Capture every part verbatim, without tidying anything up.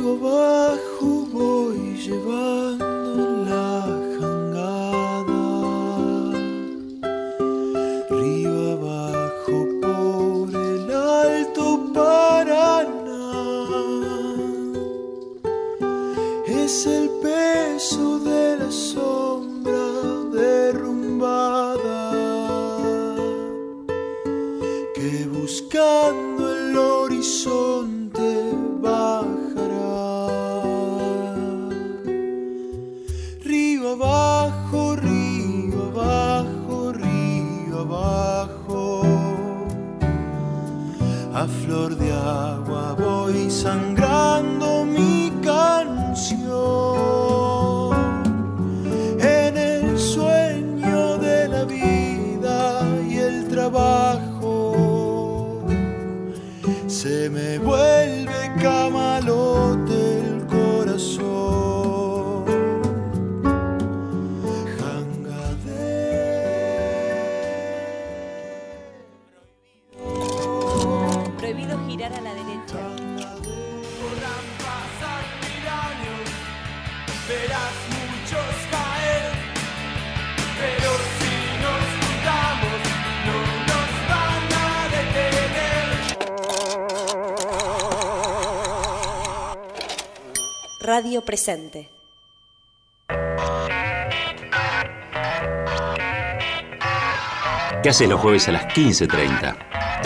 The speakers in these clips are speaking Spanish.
Río abajo voy llevando la jangada, río abajo por el Alto Paraná. Es el peso de la sombra derrumbada que buscando el horizonte bajará. Río abajo, río abajo, río abajo, a flor de agua voy sangrando mi canción. En el sueño de la vida y el trabajo se me vuelve camalote el corazón. Jangadero. Prohibido girar a la derecha. Podrán pasar mil años, verás muchos caer, pero si nos juntamos no nos van a detener. Radio Presente. ¿Qué haces los jueves a las quince treinta?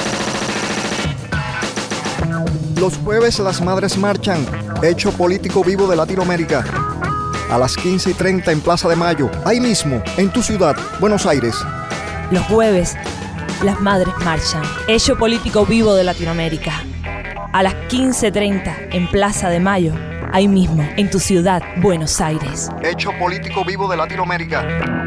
Los jueves las madres marchan, hecho político vivo de Latinoamérica. A las quince y treinta en Plaza de Mayo, ahí mismo, en tu ciudad, Buenos Aires. Los jueves las madres marchan, hecho político vivo de Latinoamérica. A las quince treinta en Plaza de Mayo, ahí mismo, en tu ciudad, Buenos Aires. Hecho político vivo de Latinoamérica.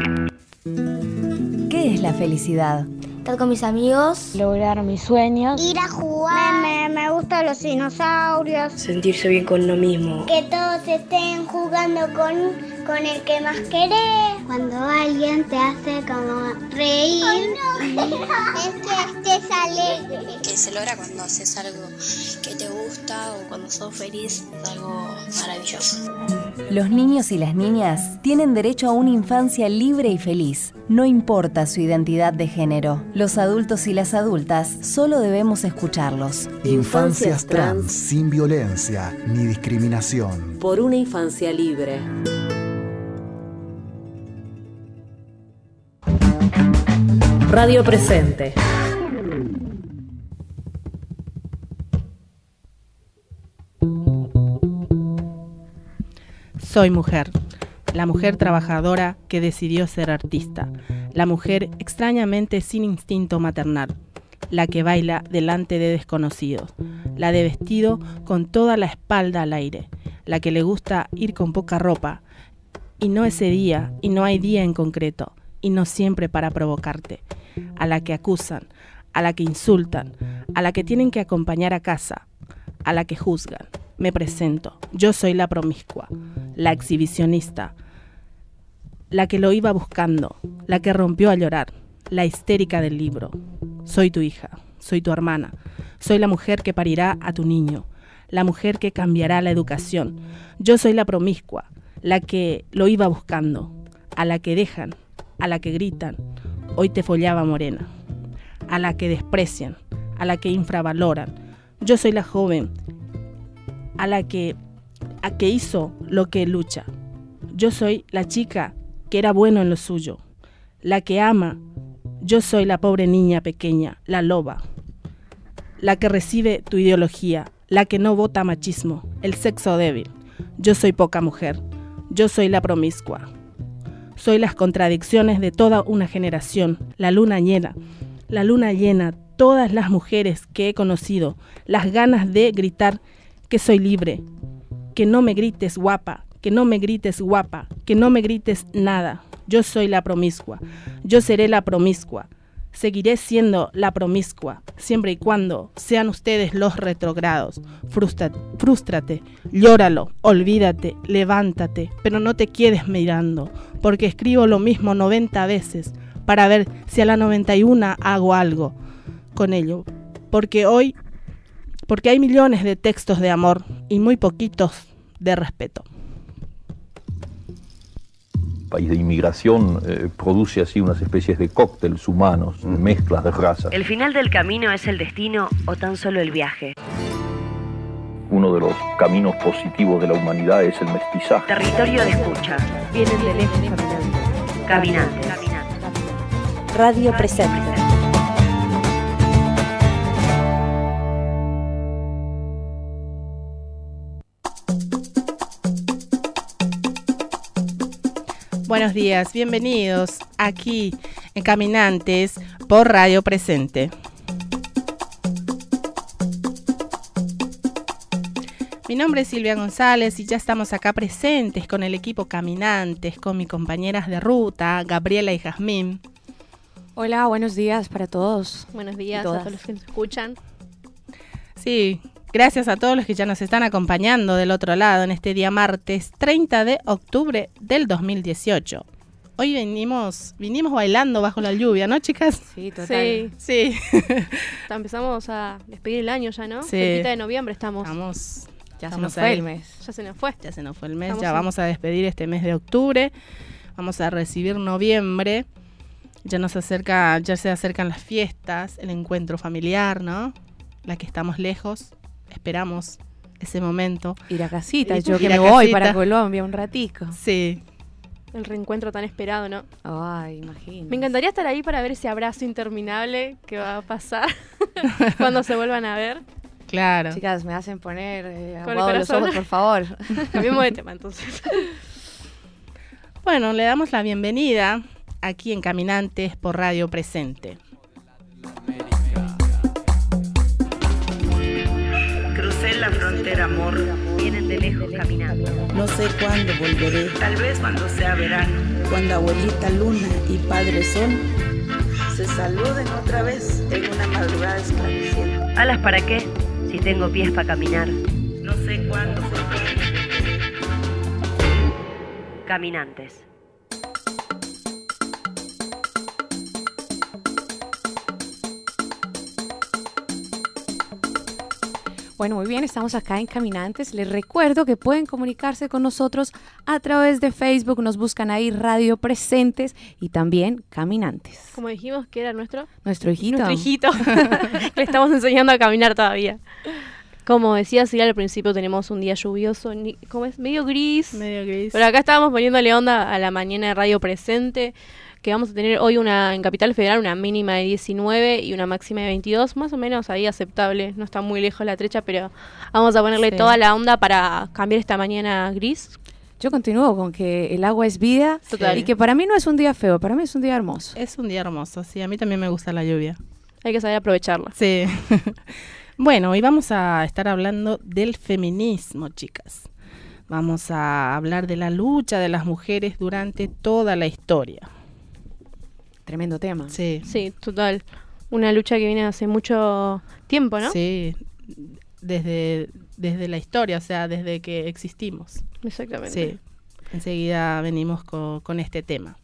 ¿Qué es la felicidad? Estar con mis amigos, lograr mis sueños, ir a jugar, me, me, me gustan los dinosaurios, sentirse bien con uno mismo, que todos estén jugando con, con el que más querés, cuando alguien te hace como reír. Ay, no. Es que estés alegre, que se logra cuando haces algo que te gusta o cuando sos feliz, es algo maravilloso. Los niños y las niñas tienen derecho a una infancia libre y feliz, no importa su identidad de género. Los adultos y las adultas solo debemos escucharlos. Infancias trans sin violencia ni discriminación. Por una infancia libre. Radio Presente. Soy mujer, la mujer trabajadora que decidió ser artista, la mujer extrañamente sin instinto maternal, la que baila delante de desconocidos, la de vestido con toda la espalda al aire, la que le gusta ir con poca ropa, y no ese día, y no hay día en concreto, y no siempre para provocarte, a la que acusan, a la que insultan, a la que tienen que acompañar a casa, a la que juzgan. Me presento, yo soy la promiscua, la exhibicionista, la que lo iba buscando, la que rompió a llorar, la histérica del libro. Soy tu hija, soy tu hermana, soy la mujer que parirá a tu niño, la mujer que cambiará la educación. Yo soy la promiscua, la que lo iba buscando, a la que dejan, a la que gritan, hoy te follaba morena, a la que desprecian, a la que infravaloran. Yo soy la joven, a la que, a que hizo lo que lucha. Yo soy la chica que era bueno en lo suyo, la que ama. Yo soy la pobre niña pequeña, la loba, la que recibe tu ideología, la que no vota machismo, el sexo débil. Yo soy poca mujer, yo soy la promiscua. Soy las contradicciones de toda una generación, la luna llena, la luna llena, todas las mujeres que he conocido, las ganas de gritar que soy libre, que no me grites guapa, que no me grites guapa, que no me grites nada. Yo soy la promiscua, yo seré la promiscua, seguiré siendo la promiscua, siempre y cuando sean ustedes los retrogrados. Frústrate, frústrate, llóralo, olvídate, levántate, pero no te quedes mirando, porque escribo lo mismo noventa veces para ver si a la noventa y una hago algo con ello, porque hoy porque hay millones de textos de amor y muy poquitos de respeto. País de inmigración eh, produce así unas especies de cócteles humanos, mm. mezclas de razas. ¿El final del camino es el destino o tan solo el viaje? Uno de los caminos positivos de la humanidad es el mestizaje. Territorio de escucha. Vienen de lejos caminando. Caminantes. Caminantes. Radio Presente. Buenos días, bienvenidos aquí en Caminantes por Radio Presente. Mi nombre es Silvia González y ya estamos acá presentes con el equipo Caminantes, con mis compañeras de ruta, Gabriela y Jazmín. Hola, buenos días para todos. Buenos días a todos los que nos escuchan. Sí, gracias a todos los que ya nos están acompañando del otro lado en este día martes treinta de octubre del dos mil dieciocho. Hoy venimos, vinimos bailando bajo la lluvia, ¿no, chicas? Sí, total. Sí. Sí. Empezamos a despedir el año ya, ¿no? Sí. Cerquita de noviembre estamos. Vamos. Ya estamos se nos ahí. fue el mes. Ya se nos fue. Ya se nos fue el mes, Estamos ya en... vamos a despedir este mes de octubre. Vamos a recibir noviembre. Ya nos acerca, ya se acercan las fiestas, el encuentro familiar, ¿no? La que estamos lejos, esperamos ese momento. Ir a casita, Ir, yo que ir me a voy casita. para Colombia un ratico. Sí. El reencuentro tan esperado, ¿no? Ay, imagínate. Me encantaría estar ahí para ver ese abrazo interminable que va a pasar cuando se vuelvan a ver. Claro. Chicas, me hacen poner eh, Con aguado los ojos, por favor. Cambiemos de tema, entonces. Bueno, le damos la bienvenida aquí en Caminantes por Radio Presente. Crucé la frontera, amor. Vienen de lejos caminando. No sé cuándo volveré. Tal vez cuando sea verano. Cuando abuelita luna y padre sol se saluden otra vez en una madrugada esclareciente. ¿Alas para qué? Si tengo pies para caminar. No sé cuándo volveré. Caminantes. Bueno, muy bien, estamos acá en Caminantes. Les recuerdo que pueden comunicarse con nosotros a través de Facebook. Nos buscan ahí Radio Presentes y también Caminantes. Como dijimos que era nuestro... Nuestro hijito. Nuestro hijito. Le estamos enseñando a caminar todavía. Como decía Silvia al principio, tenemos un día lluvioso, ¿cómo es? Medio gris. Medio gris. Pero acá estábamos poniéndole onda a la mañana de Radio Presente, que vamos a tener hoy una en Capital Federal una mínima de diecinueve y una máxima de veintidós, más o menos ahí aceptable, no está muy lejos la trecha, pero vamos a ponerle sí. toda la onda para cambiar esta mañana gris. Yo continúo con que el agua es vida. Total. Y que para mí no es un día feo, para mí es un día hermoso. Es un día hermoso, sí, a mí también me gusta la lluvia. Hay que saber aprovecharla. Sí. Bueno, hoy vamos a estar hablando del feminismo, chicas. Vamos a hablar de la lucha de las mujeres durante toda la historia. Tremendo tema. Sí. Sí, total. Una lucha que viene hace mucho tiempo, ¿no? Sí, desde, desde la historia, o sea, desde que existimos. Exactamente. Sí, enseguida venimos con, con este tema.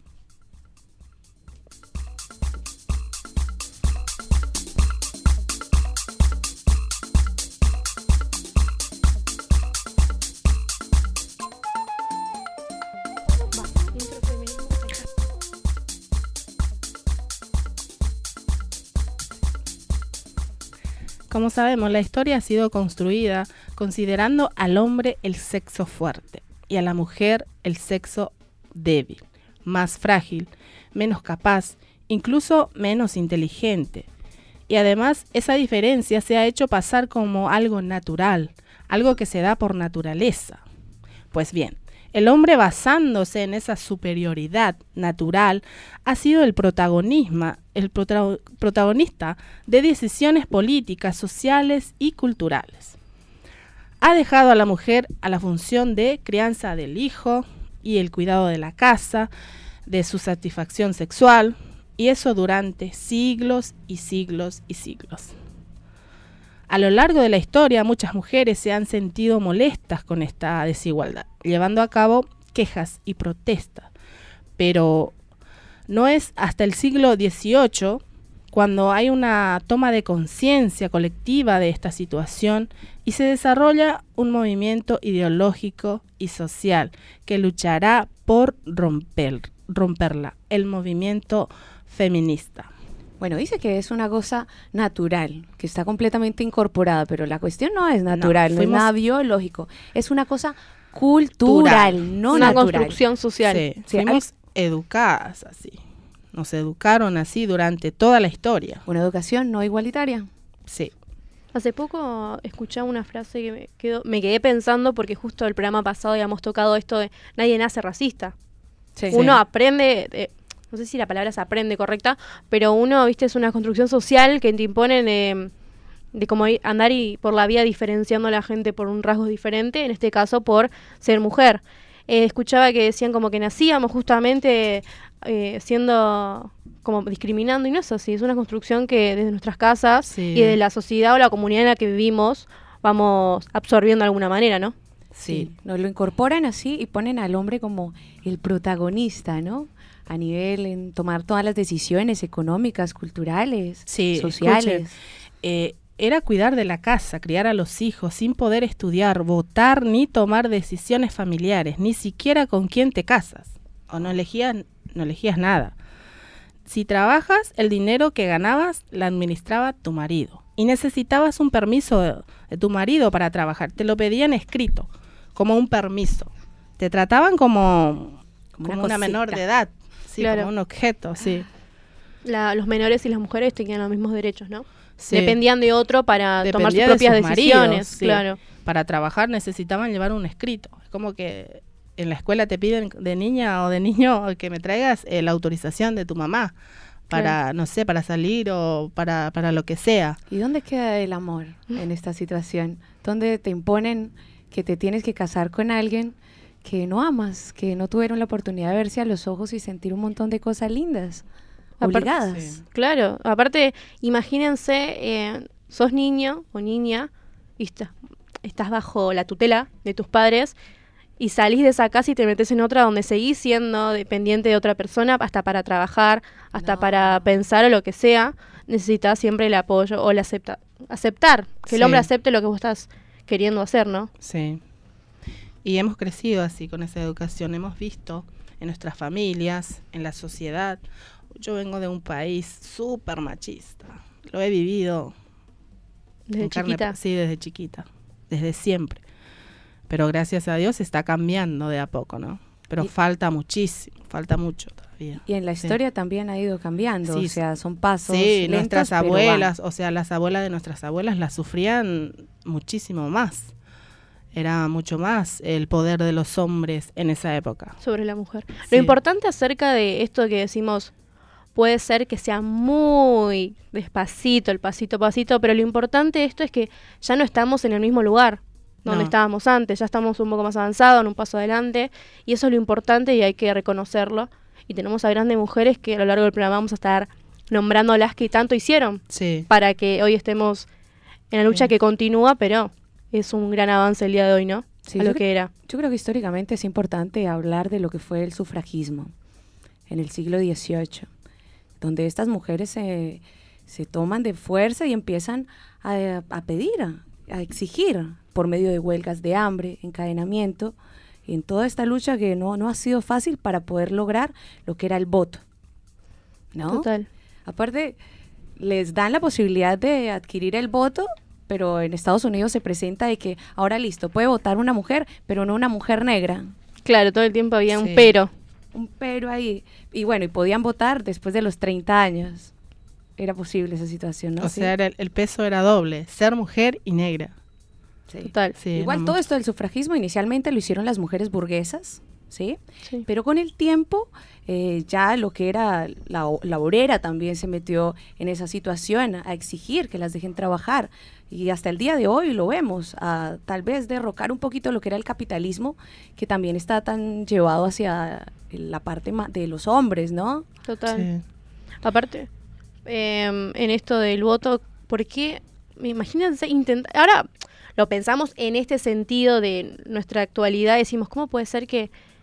Como sabemos, la historia ha sido construida considerando al hombre el sexo fuerte y a la mujer el sexo débil, más frágil, menos capaz, incluso menos inteligente. Y además esa diferencia se ha hecho pasar como algo natural, algo que se da por naturaleza. Pues bien, el hombre, basándose en esa superioridad natural, ha sido el protagonismo, el prota- protagonista de decisiones políticas, sociales y culturales. Ha dejado a la mujer a la función de crianza del hijo y el cuidado de la casa, de su satisfacción sexual, y eso durante siglos y siglos y siglos. A lo largo de la historia, muchas mujeres se han sentido molestas con esta desigualdad, llevando a cabo quejas y protestas. Pero no es hasta el siglo dieciocho cuando hay una toma de conciencia colectiva de esta situación y se desarrolla un movimiento ideológico y social que luchará por romper, romperla, el movimiento feminista. Bueno, dice que es una cosa natural, que está completamente incorporada, pero la cuestión no es natural, no, no es nada biológico, es una cosa cultural, Tural. no una natural. Una construcción social. Sí, sí, fuimos hay... educadas así, nos educaron así durante toda la historia. Una educación no igualitaria. Sí. Hace poco escuché una frase que me, quedó, me quedé pensando porque justo el programa pasado habíamos tocado esto de nadie nace racista. Sí, uno sí. aprende... De, no sé si la palabra se aprende correcta, pero uno, viste, es una construcción social que te imponen eh, de cómo andar y por la vida diferenciando a la gente por un rasgo diferente, en este caso por ser mujer. Eh, escuchaba que decían como que nacíamos justamente eh, siendo como discriminando, y no es así, es una construcción que desde nuestras casas sí. y de la sociedad o la comunidad en la que vivimos vamos absorbiendo de alguna manera, ¿no? Sí, nos lo incorporan así y ponen al hombre como el protagonista, ¿no? A nivel en tomar todas las decisiones económicas, culturales, sí, sociales. Eh, era cuidar de la casa, criar a los hijos, sin poder estudiar, votar, ni tomar decisiones familiares, ni siquiera con quién te casas. O no elegías, no elegías nada. Si trabajas, el dinero que ganabas la administraba tu marido. Y necesitabas un permiso de, de tu marido para trabajar. Te lo pedían escrito, como un permiso. Te trataban como, como, como una, una menor de edad. Sí, claro. Como un objeto, sí. La, los menores y las mujeres tenían los mismos derechos, ¿no? Sí. Dependían de otro para Dependía tomar sus propias de sus decisiones, maridos, sí. claro. Para trabajar necesitaban llevar un escrito. Es como que en la escuela te piden de niña o de niño que me traigas eh, la autorización de tu mamá para, claro. no sé, para salir o para, para lo que sea. ¿Y dónde queda el amor en esta situación? ¿Dónde te imponen que te tienes que casar con alguien que no amas, que no tuvieron la oportunidad de verse a los ojos y sentir un montón de cosas lindas, obligadas? Aparte, sí. Claro, aparte, imagínense, eh, sos niño o niña y está, estás bajo la tutela de tus padres y salís de esa casa y te metes en otra donde seguís siendo dependiente de otra persona, hasta para trabajar, hasta no. para pensar o lo que sea, necesitas siempre el apoyo o el acepta, aceptar, que sí. el hombre acepte lo que vos estás queriendo hacer, ¿no? Sí. Y hemos crecido así con esa educación, hemos visto en nuestras familias, en la sociedad. Yo vengo de un país súper machista, lo he vivido. ¿Desde chiquita? Carne, sí, desde chiquita, desde siempre. Pero gracias a Dios está cambiando de a poco, ¿no? Pero y, falta muchísimo, falta mucho todavía. Y en la historia sí. también ha ido cambiando, sí, o sea, son pasos sí, lentos, nuestras abuelas, o sea, las abuelas de nuestras abuelas las sufrían muchísimo más. Era mucho más el poder de los hombres en esa época. Sobre la mujer. Sí. Lo importante acerca de esto que decimos, puede ser que sea muy despacito, el pasito a pasito, pero lo importante de esto es que ya no estamos en el mismo lugar donde no. estábamos antes, ya estamos un poco más avanzados, en un paso adelante, y eso es lo importante y hay que reconocerlo. Y tenemos a grandes mujeres que a lo largo del programa vamos a estar nombrándolas que tanto hicieron sí. para que hoy estemos en la lucha sí. que continúa, pero es un gran avance el día de hoy, ¿no? Sí, a lo que creo, era. Yo creo que históricamente es importante hablar de lo que fue el sufragismo en el siglo dieciocho, donde estas mujeres se, se toman de fuerza y empiezan a, a pedir, a, a exigir por medio de huelgas de hambre, encadenamiento, en toda esta lucha que no, no ha sido fácil para poder lograr lo que era el voto, ¿no? Total. Aparte, les dan la posibilidad de adquirir el voto, pero en Estados Unidos se presenta de que ahora listo, puede votar una mujer, pero no una mujer negra. Claro, todo el tiempo había sí. un pero. Un pero ahí. Y bueno, y podían votar después de los treinta años. Era posible esa situación, ¿no? O ¿Sí? sea, era el, el peso era doble, ser mujer y negra. Sí. Total. Sí, igual todo esto del sufragismo inicialmente lo hicieron las mujeres burguesas, ¿sí? Sí. Pero con el tiempo eh, ya lo que era la, la obrera también se metió en esa situación a exigir que las dejen trabajar. Y hasta el día de hoy lo vemos, a tal vez derrocar un poquito lo que era el capitalismo, que también está tan llevado hacia la parte de los hombres, ¿no? Total. Sí. Aparte, eh, en esto del voto, ¿por qué? Imagínense, intentar, ahora lo pensamos en este sentido de nuestra actualidad, decimos, ¿cómo puede ser que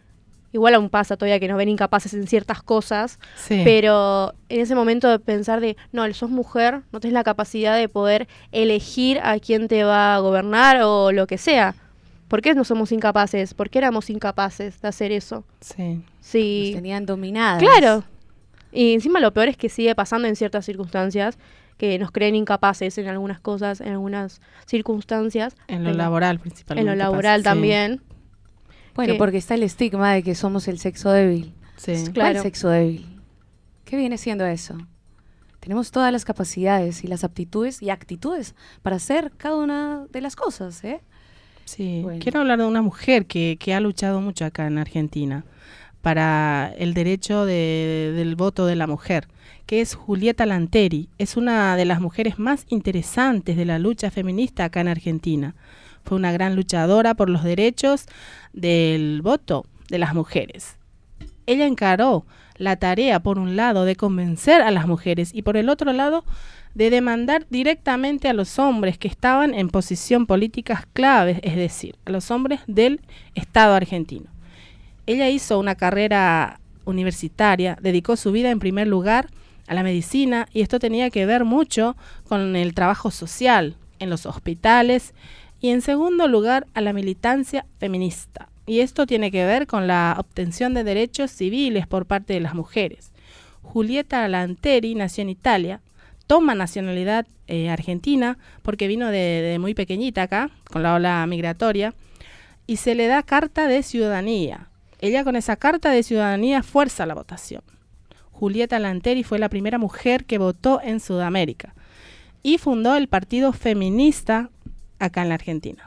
igual aún pasa todavía que nos ven incapaces en ciertas cosas, sí. pero en ese momento de pensar de, no, sos mujer, no tenés la capacidad de poder elegir a quién te va a gobernar o lo que sea. ¿Por qué no somos incapaces? ¿Por qué éramos incapaces de hacer eso? Sí. Sí. Nos tenían dominadas. Claro. Y encima lo peor es que sigue pasando en ciertas circunstancias, que nos creen incapaces en algunas cosas, en algunas circunstancias. En lo Pero, laboral principalmente. En lo laboral pasa, también. Sí. Bueno, que, porque está el estigma de que somos el sexo débil. Sí. ¿Cuál Claro. sexo débil? ¿Qué viene siendo eso? Tenemos todas las capacidades y las aptitudes y actitudes para hacer cada una de las cosas, ¿eh? Sí, bueno. Quiero hablar de una mujer que, que ha luchado mucho acá en Argentina para el derecho de, del voto de la mujer, que es Julieta Lanteri. Es una de las mujeres más interesantes de la lucha feminista acá en Argentina. Fue una gran luchadora por los derechos del voto de las mujeres. Ella encaró la tarea, por un lado, de convencer a las mujeres y por el otro lado, de demandar directamente a los hombres que estaban en posición políticas claves, es decir, a los hombres del Estado argentino. Ella hizo una carrera universitaria, dedicó su vida en primer lugar a la medicina y esto tenía que ver mucho con el trabajo social en los hospitales y en segundo lugar a la militancia feminista. Y esto tiene que ver con la obtención de derechos civiles por parte de las mujeres. Julieta Lanteri nació en Italia, toma nacionalidad eh, argentina porque vino de, de muy pequeñita acá, con la ola migratoria, y se le da carta de ciudadanía. Ella con esa carta de ciudadanía fuerza la votación. Julieta Lanteri fue la primera mujer que votó en Sudamérica y fundó el Partido Feminista acá en la Argentina.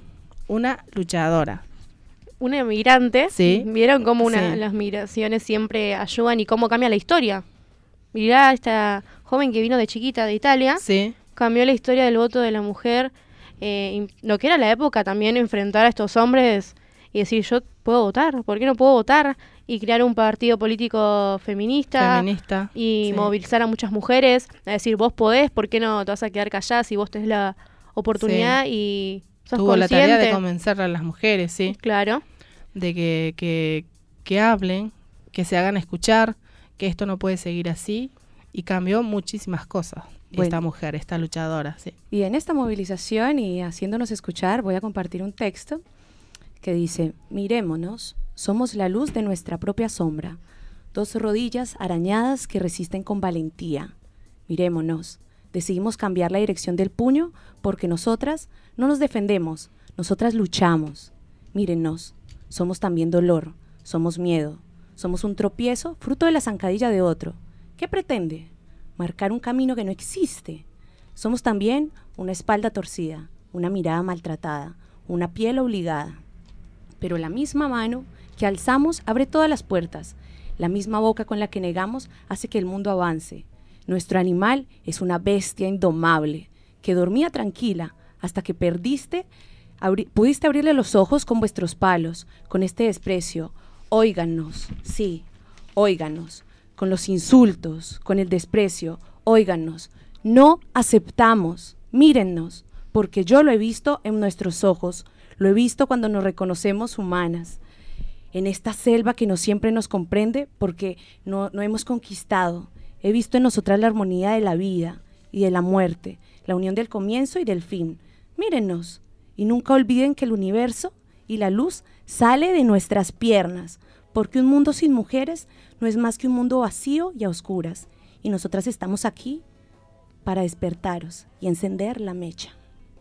Una luchadora. Una emigrante. Sí. ¿Vieron cómo una, Sí. las migraciones siempre ayudan y cómo cambia la historia? Mirá, esta joven que vino de chiquita de Italia, Sí. cambió la historia del voto de la mujer, eh, y lo que era la época también, enfrentar a estos hombres y decir, yo puedo votar, ¿por qué no puedo votar? Y crear un partido político feminista, Feminista. y Sí. movilizar a muchas mujeres, a decir, vos podés, ¿por qué no te vas a quedar callada si vos tenés la oportunidad y sos Tuvo la consciente? tarea de convencer a las mujeres, sí. Claro. De que, que, que hablen, que se hagan escuchar, que esto no puede seguir así, y cambió muchísimas cosas. Bueno. Esta mujer, esta luchadora, sí. Y en esta movilización y haciéndonos escuchar, voy a compartir un texto que dice: mirémonos, somos la luz de nuestra propia sombra, dos rodillas arañadas que resisten con valentía. Mirémonos, decidimos cambiar la dirección del puño porque nosotras no nos defendemos, nosotras luchamos. Mírennos, somos también dolor, somos miedo, somos un tropiezo fruto de la zancadilla de otro. ¿Qué pretende? Marcar un camino que no existe. Somos también una espalda torcida, una mirada maltratada, una piel obligada. Pero la misma mano que alzamos abre todas las puertas. La misma boca con la que negamos hace que el mundo avance. Nuestro animal es una bestia indomable que dormía tranquila hasta que perdiste, abri- pudiste abrirle los ojos con vuestros palos, con este desprecio. Óiganos, sí, óiganos, con los insultos, con el desprecio, óiganos. No aceptamos, mírennos, porque yo lo he visto en nuestros ojos, lo he visto cuando nos reconocemos humanas, en esta selva que no siempre nos comprende porque no, no hemos conquistado. He visto en nosotras la armonía de la vida y de la muerte, la unión del comienzo y del fin. Mírennos, y nunca olviden que el universo y la luz sale de nuestras piernas, porque un mundo sin mujeres no es más que un mundo vacío y a oscuras, y nosotras estamos aquí para despertaros y encender la mecha.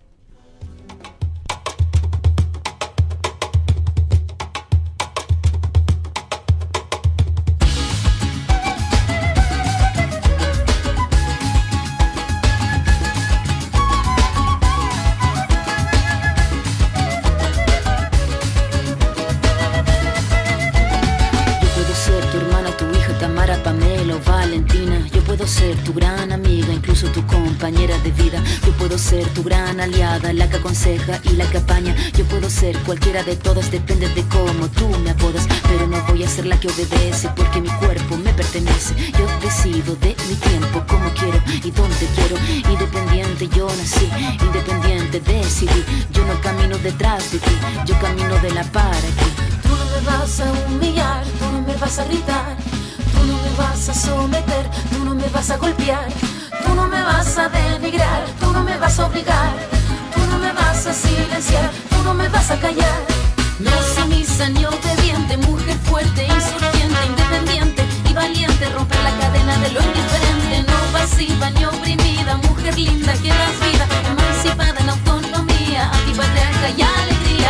Ser tu gran amiga, incluso tu compañera de vida. Yo puedo ser tu gran aliada, la que aconseja y la que apaña. Yo puedo ser cualquiera de todas, depende de cómo tú me apodas. Pero no voy a ser la que obedece, porque mi cuerpo me pertenece. Yo decido de mi tiempo, cómo quiero y dónde quiero. Independiente yo nací, independiente decidí. Yo no camino detrás de ti, yo camino de la para ti. Tú no me vas a humillar, tú no me vas a gritar, tú no me vas a someter, tú no me vas a golpear, tú no me vas a denigrar, tú no me vas a obligar, tú no me vas a silenciar, tú no me vas a callar. No sumisa ni obediente, mujer fuerte, insurgente, independiente y valiente, romper la cadena de lo indiferente, no pasiva ni oprimida, mujer linda que das vida, emancipada en autonomía, antipatriarca y alegría.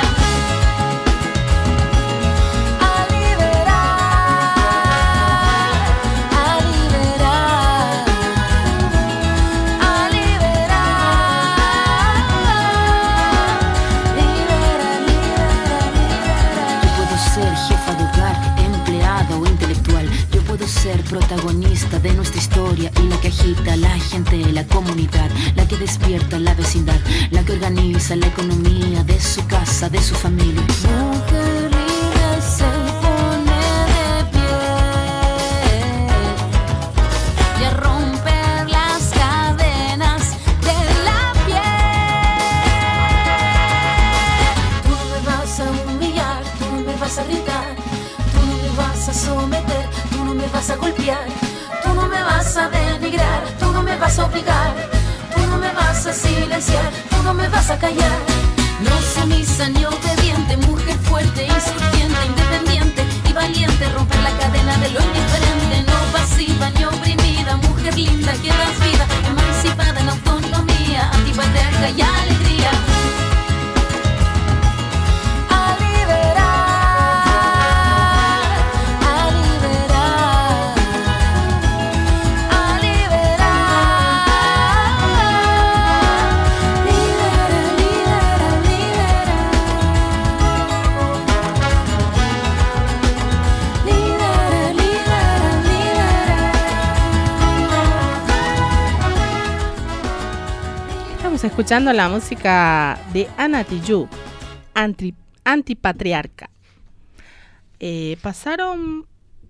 Ser protagonista de nuestra historia y la que agita a la gente, la comunidad, la que despierta la vecindad, la que organiza la economía de su casa, de su familia. Mujer libre se pone de pie y a romper las cadenas de la piel. Tú no me vas a humillar, tú no me vas a gritar, tú no me vas a someter, tú no me vas a golpear, tú no me vas a denigrar, tú no me vas a obligar, tú no me vas a silenciar, tú no me vas a callar. No sumisa ni obediente, mujer fuerte, insurgente, independiente y valiente, romper la cadena de lo indiferente, no pasiva ni oprimida, mujer linda que das vida, emancipada en autonomía, antipatriarca y alegría. Escuchando la música de Ana Tijoux, anti, Antipatriarca. Eh, pasaron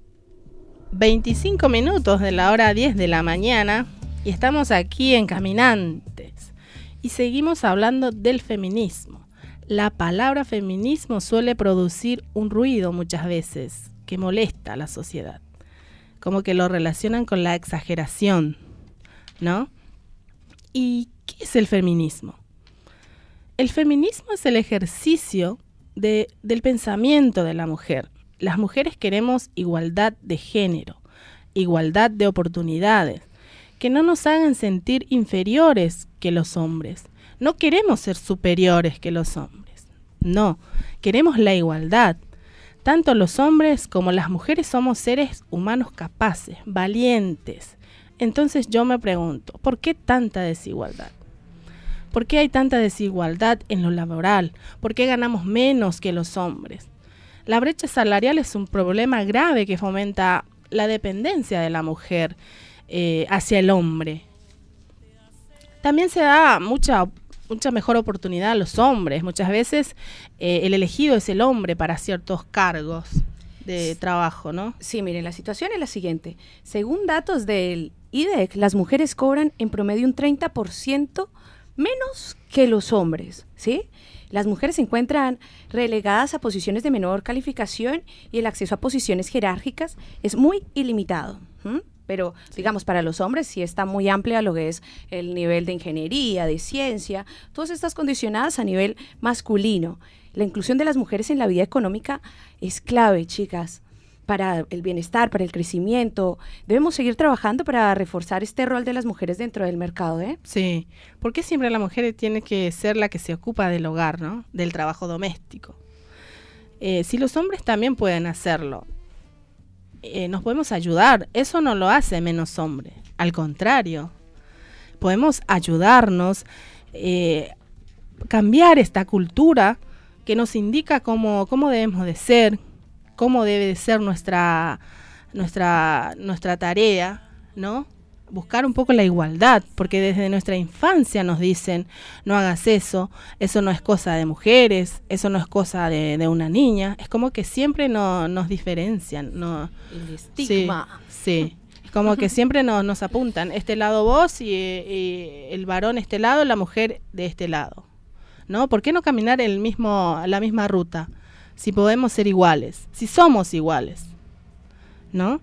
veinticinco minutos de la hora diez de la mañana y estamos aquí en Caminantes y seguimos hablando del feminismo. La palabra feminismo suele producir un ruido muchas veces que molesta a la sociedad, como que lo relacionan con la exageración, ¿no? ¿Y qué es el feminismo? El feminismo es el ejercicio de, del pensamiento de la mujer. Las mujeres queremos igualdad de género, igualdad de oportunidades, que no nos hagan sentir inferiores que los hombres. No queremos ser superiores que los hombres. No, queremos la igualdad. Tanto los hombres como las mujeres somos seres humanos capaces, valientes. Entonces yo me pregunto, ¿por qué tanta desigualdad? ¿Por qué hay tanta desigualdad en lo laboral? ¿Por qué ganamos menos que los hombres? La brecha salarial es un problema grave que fomenta la dependencia de la mujer eh, hacia el hombre. También se da mucha, mucha mejor oportunidad a los hombres. Muchas veces eh, el elegido es el hombre para ciertos cargos de trabajo, ¿no? Sí, miren, la situación es la siguiente. Según datos del I D E C, las mujeres cobran en promedio un treinta por ciento menos que los hombres, ¿sí? Las mujeres se encuentran relegadas a posiciones de menor calificación y el acceso a posiciones jerárquicas es muy ilimitado. ¿Mm? Pero, sí, digamos, para los hombres sí está muy amplia lo que es el nivel de ingeniería, de ciencia, todas estas condicionadas a nivel masculino. La inclusión de las mujeres en la vida económica es clave, chicas, para el bienestar, para el crecimiento. Debemos seguir trabajando para reforzar este rol de las mujeres dentro del mercado, ¿eh? Sí, porque siempre la mujer tiene que ser la que se ocupa del hogar, ¿no? Del trabajo doméstico. Eh, si los hombres también pueden hacerlo, eh, nos podemos ayudar. Eso no lo hace menos hombre. Al contrario, podemos ayudarnos, eh, cambiar esta cultura que nos indica cómo, cómo debemos de ser, cómo debe de ser nuestra, nuestra, nuestra tarea, ¿no? Buscar un poco la igualdad, porque desde nuestra infancia nos dicen, no hagas eso, eso no es cosa de mujeres, eso no es cosa de, de una niña. Es como que siempre no, nos diferencian. No, el estigma. Sí, sí. Es como que siempre nos, nos apuntan, este lado vos y, y el varón este lado, la mujer de este lado, ¿no? ¿Por qué no caminar el mismo, la misma ruta? si podemos ser iguales, si somos iguales, ¿no?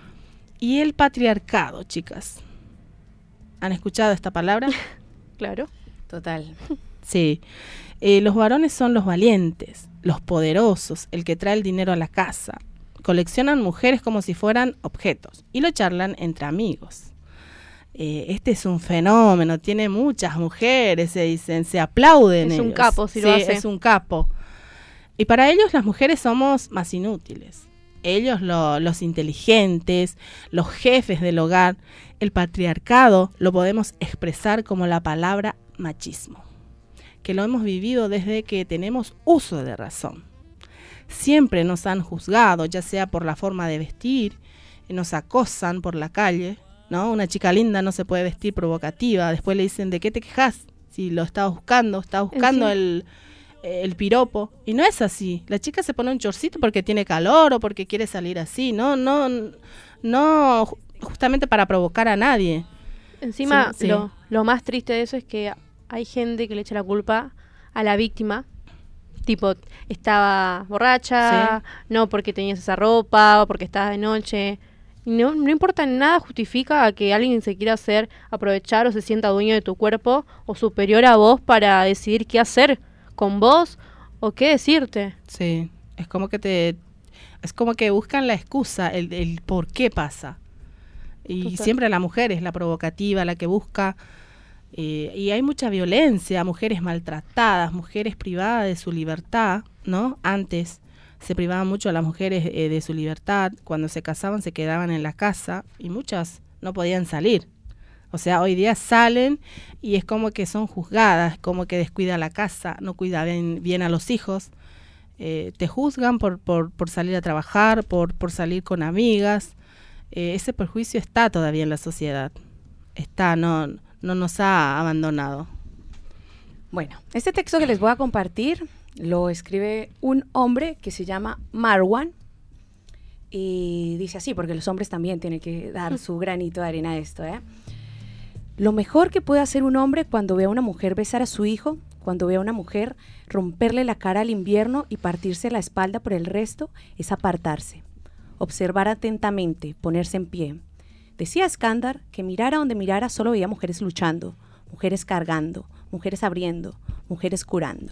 Y el patriarcado, chicas. ¿Han escuchado esta palabra? Claro. Total. Sí. Eh, los varones son los valientes, los poderosos, el que trae el dinero a la casa. Coleccionan mujeres como si fueran objetos y lo charlan entre amigos. Eh, este es un fenómeno, tiene muchas mujeres, se dicen, se aplauden. Es ellos. un capo, si sí, lo hace. Es un capo. Y para ellos las mujeres somos más inútiles. Ellos lo, los inteligentes, los jefes del hogar. El patriarcado lo podemos expresar como la palabra machismo, que lo hemos vivido desde que tenemos uso de razón. Siempre nos han juzgado, ya sea por la forma de vestir, nos acosan por la calle, ¿no? Una chica linda no se puede vestir provocativa, después le dicen, ¿de qué te quejas? Si lo estabas buscando, estabas buscando el, el piropo, y no es así. La chica se pone un chorcito porque tiene calor o porque quiere salir así, no, no, no justamente para provocar a nadie. Encima, sí, sí. Lo, lo más triste de eso es que hay gente que le echa la culpa a la víctima. Tipo, estaba borracha, sí. no porque tenías esa ropa, o porque estabas de noche. No, no importa nada, justifica a que alguien se quiera hacer aprovechar o se sienta dueño de tu cuerpo o superior a vos para decidir qué hacer con vos o qué decirte. Sí, es como que te, es como que buscan la excusa, el, el por qué pasa. Y Total. Siempre la mujer es la provocativa, la que busca. Eh, y hay mucha violencia, mujeres maltratadas, mujeres privadas de su libertad, ¿no? Antes se privaban mucho a las mujeres eh, de su libertad, cuando se casaban se quedaban en la casa y muchas no podían salir. O sea, hoy día salen y es como que son juzgadas, como que descuida la casa, no cuida bien, bien a los hijos, eh, te juzgan por, por, por salir a trabajar, por, por salir con amigas. Eh, ese perjuicio está todavía en la sociedad, está, no... no nos ha abandonado. Bueno, este texto que les voy a compartir lo escribe un hombre que se llama Marwan y dice así, porque los hombres también tienen que dar su granito de arena a esto, ¿eh? Lo mejor que puede hacer un hombre cuando ve a una mujer besar a su hijo, cuando ve a una mujer romperle la cara al invierno y partirse la espalda por el resto, es apartarse, observar atentamente, ponerse en pie. Decía Skandar que mirara donde mirara solo veía mujeres luchando, mujeres cargando, mujeres abriendo, mujeres curando.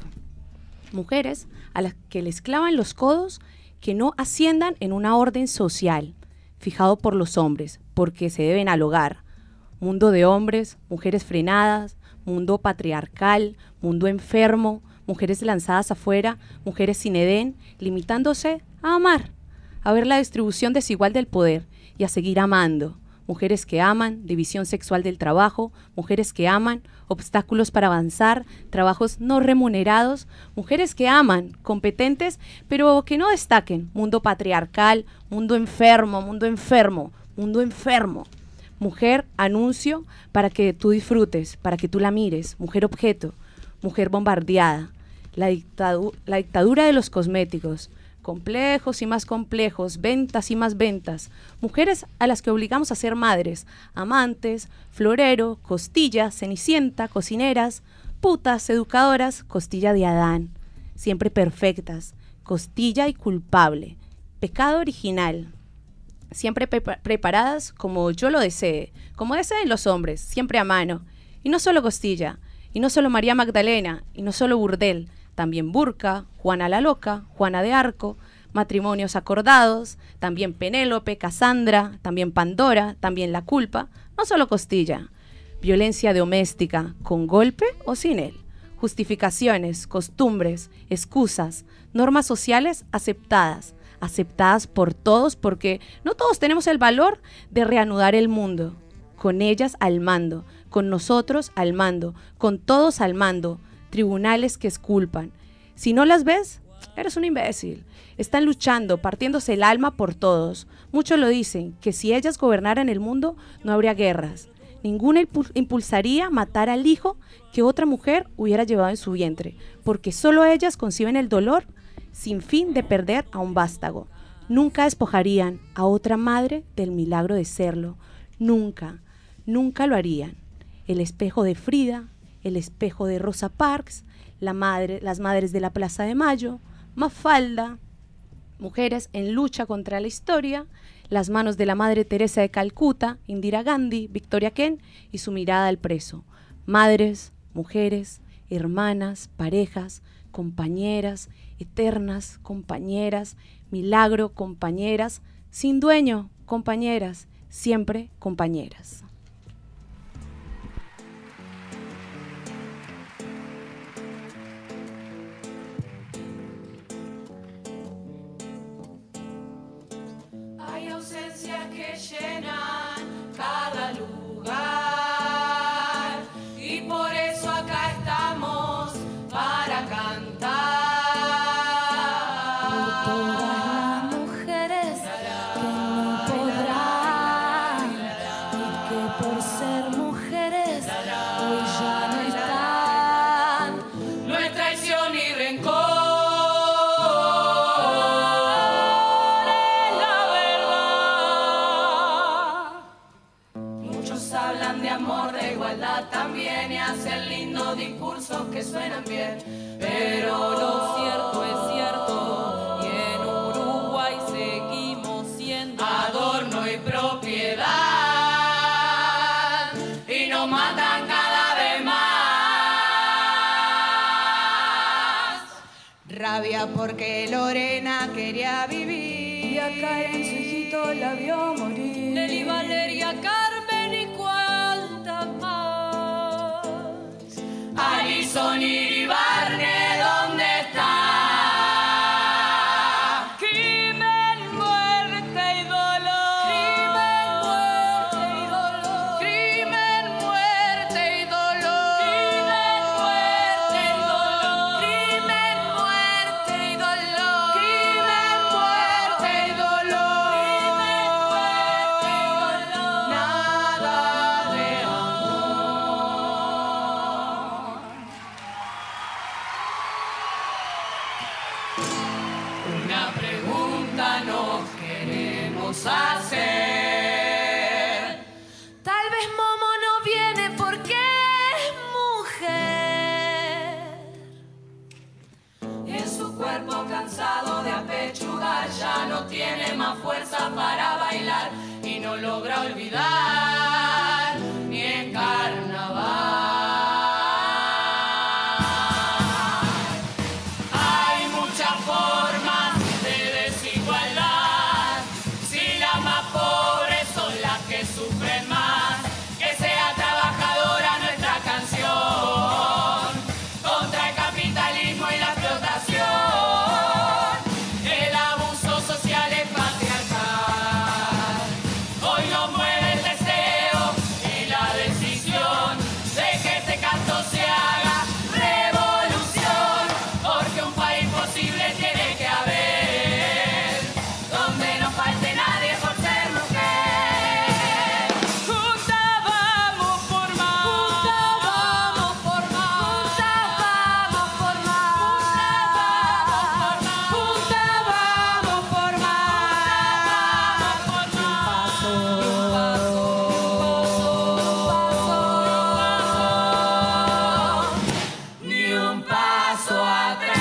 Mujeres a las que les clavan los codos que no asciendan en una orden social, fijado por los hombres, porque se deben al hogar. Mundo de hombres, mujeres frenadas, mundo patriarcal, mundo enfermo, mujeres lanzadas afuera, mujeres sin edén, limitándose a amar, a ver la distribución desigual del poder y a seguir amando. Mujeres que aman, división sexual del trabajo, mujeres que aman, obstáculos para avanzar, trabajos no remunerados, mujeres que aman, competentes, pero que no destaquen, mundo patriarcal, mundo enfermo, mundo enfermo, mundo enfermo. Mujer, anuncio para que tú disfrutes, para que tú la mires, mujer objeto, mujer bombardeada, la, dictadu- la dictadura de los cosméticos, complejos y más complejos, ventas y más ventas, mujeres a las que obligamos a ser madres, amantes, florero, costilla, cenicienta, cocineras, putas, educadoras, costilla de Adán, siempre perfectas, costilla y culpable, pecado original, siempre pre- preparadas como yo lo desee, como deseen los hombres, siempre a mano, y no solo costilla, y no solo María Magdalena, y no solo burdel, también burka, Juana la loca, Juana de Arco, matrimonios acordados, también Penélope, Casandra, también Pandora, también la culpa, no solo costilla, violencia doméstica, con golpe o sin él, justificaciones, costumbres, excusas, normas sociales aceptadas, aceptadas por todos porque no todos tenemos el valor de reanudar el mundo, con ellas al mando, con nosotros al mando, con todos al mando, tribunales que esculpan. Si no las ves, eres un imbécil. Están luchando, partiéndose el alma por todos. Muchos lo dicen, que si ellas gobernaran el mundo, no habría guerras. Ninguna impulsaría matar al hijo que otra mujer hubiera llevado en su vientre, porque solo ellas conciben el dolor sin fin de perder a un vástago. Nunca despojarían a otra madre del milagro de serlo. Nunca, nunca lo harían. El espejo de Frida, el espejo de Rosa Parks, la madre, las madres de la Plaza de Mayo, Mafalda, mujeres en lucha contra la historia, las manos de la Madre Teresa de Calcuta, Indira Gandhi, Victoria Kent y su mirada al preso. Madres, mujeres, hermanas, parejas, compañeras, eternas, compañeras, milagro, compañeras, sin dueño, compañeras, siempre compañeras. Hay ausencias que llenan cada lugar y por eso acá estamos para cantar. Por todas las mujeres que no podrán y que por ser mujeres hoy ya no están. No es traición ni rencor. También y hacen lindos discursos que suenan bien, pero lo cierto es cierto y en Uruguay seguimos siendo adorno y propiedad y nos matan cada vez más. Rabia porque Lorena quería vivir y acá en su hijito la vio morir. Nelly, Valeria, Carmen y cuántas más. Alison y Barney, ¿dónde está? Crimen, muerte y dolor. Crimen, muerte y dolor. Crimen, muerte y dolor. Crimen, muerte y dolor. Crimen, muerte y dolor. Crimen, muerte y dolor. Crimen, muerte y dolor. Nada de amor. Una pregunta nos queremos hacer. Tal vez Momo no viene porque es mujer. En su cuerpo cansado de apechugar ya no tiene más fuerza para bailar y no logra olvidar ni en carnaval. Hay muchas formas de desigualdad. Si las más pobres son las que sufren más, que sea trabajadora nuestra canción contra el capitalismo y la explotación. El abuso social es patriarcal. Hoy nos mueve el deseo y la decisión de que este canto se haga revolución, porque un país posible tiene que haber, donde no falte nadie por ser mujer. Juntas vamos por más. Juntas vamos por más. Juntas vamos por más. Juntas vamos por más. Juntas vamos por más. Ni un paso atrás.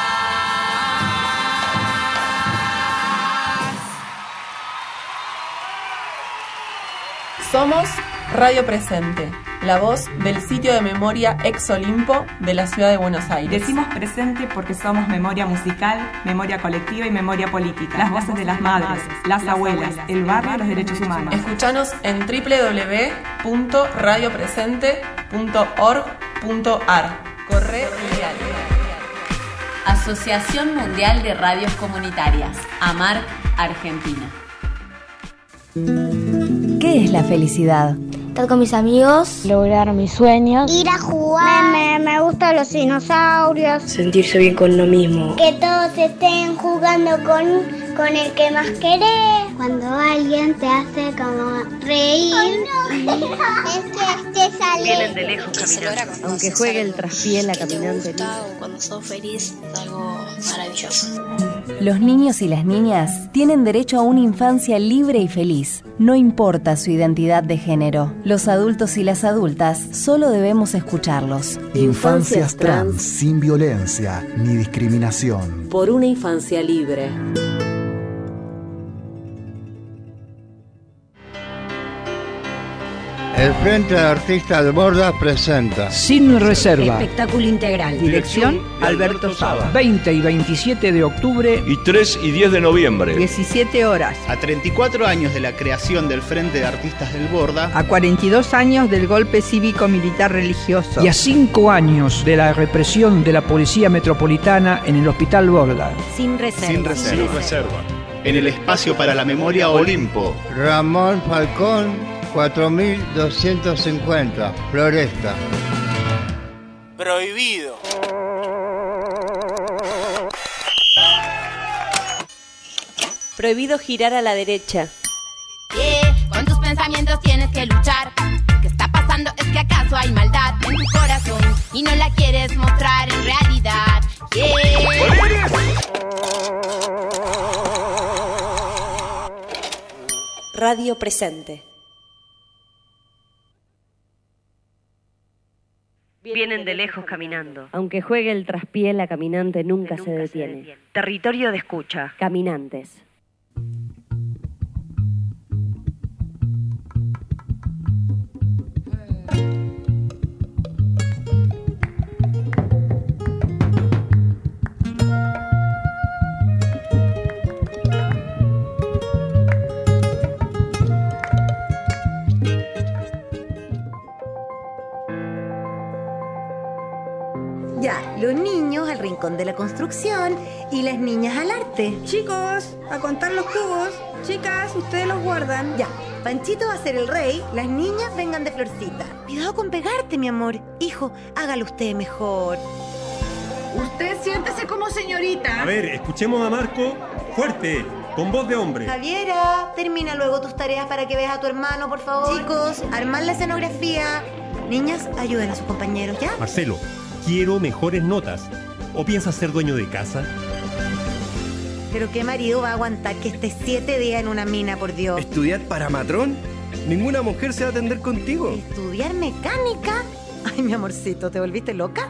Somos Radio Presente, la voz del sitio de memoria Ex Olimpo de la ciudad de Buenos Aires. Decimos presente porque somos memoria musical, memoria colectiva y memoria política. Las voces de las madres, las abuelas, el barrio y los derechos humanos. Escuchanos en doble u doble u doble u punto radio presente punto org punto ar. Corre Mundial. Asociación Mundial de Radios Comunitarias, AMAR, Argentina. ¿Qué es la felicidad? Estar con mis amigos, lograr mis sueños, ir a jugar, me, me gustan los dinosaurios, sentirse bien con uno mismo, que todos estén jugando con, con el que más querés. Cuando alguien te hace como reír, es que estés alegre. Vienen de lejos caminando. Aunque juegue el traspié la caminante. O cuando sos feliz es algo maravilloso. Los niños y las niñas tienen derecho a una infancia libre y feliz. No importa su identidad de género. Los adultos y las adultas solo debemos escucharlos. Infancias trans sin violencia ni discriminación. Por una infancia libre. El Frente de Artistas del Borda presenta Sin Reserva. Espectáculo integral. Dirección Alberto Saba. veinte y veintisiete de octubre y tres y diez de noviembre. diecisiete horas. A treinta y cuatro años de la creación del Frente de Artistas del Borda. A cuarenta y dos años del golpe cívico-militar religioso. Y a cinco años de la represión de la Policía Metropolitana en el Hospital Borda. Sin reserva. Sin reserva. Sin reserva. En el Espacio para la Memoria Olimpo. Ramón Falcón, cuatro mil doscientos cincuenta, Floresta. Prohibido. Prohibido girar a la derecha. Yeah, con tus pensamientos tienes que luchar. ¿Qué está pasando? ¿Es que acaso hay maldad en tu corazón y no la quieres mostrar en realidad? Yeah. Radio Presente. Vienen de lejos caminando. Aunque juegue el traspié, la caminante nunca, nunca se, detiene. se detiene. Territorio de escucha. Caminantes. Ya, los niños al rincón de la construcción y las niñas al arte. Chicos, a contar los cubos. Chicas, ustedes los guardan. Ya, Panchito va a ser el rey, las niñas vengan de Florcita. Cuidado con pegarte, mi amor. Hijo, hágalo usted mejor. Usted siéntese como señorita. A ver, escuchemos a Marco fuerte, con voz de hombre. Javiera, termina luego tus tareas para que veas a tu hermano, por favor. Chicos, armar la escenografía. Niñas, ayuden a sus compañeros, ¿ya? Marcelo, quiero mejores notas. ¿O piensas ser dueño de casa? Pero qué marido va a aguantar que esté siete días en una mina, por Dios. ¿Estudiar para matrón? Ninguna mujer se va a atender contigo. ¿Estudiar mecánica? Ay, mi amorcito, ¿te volviste loca?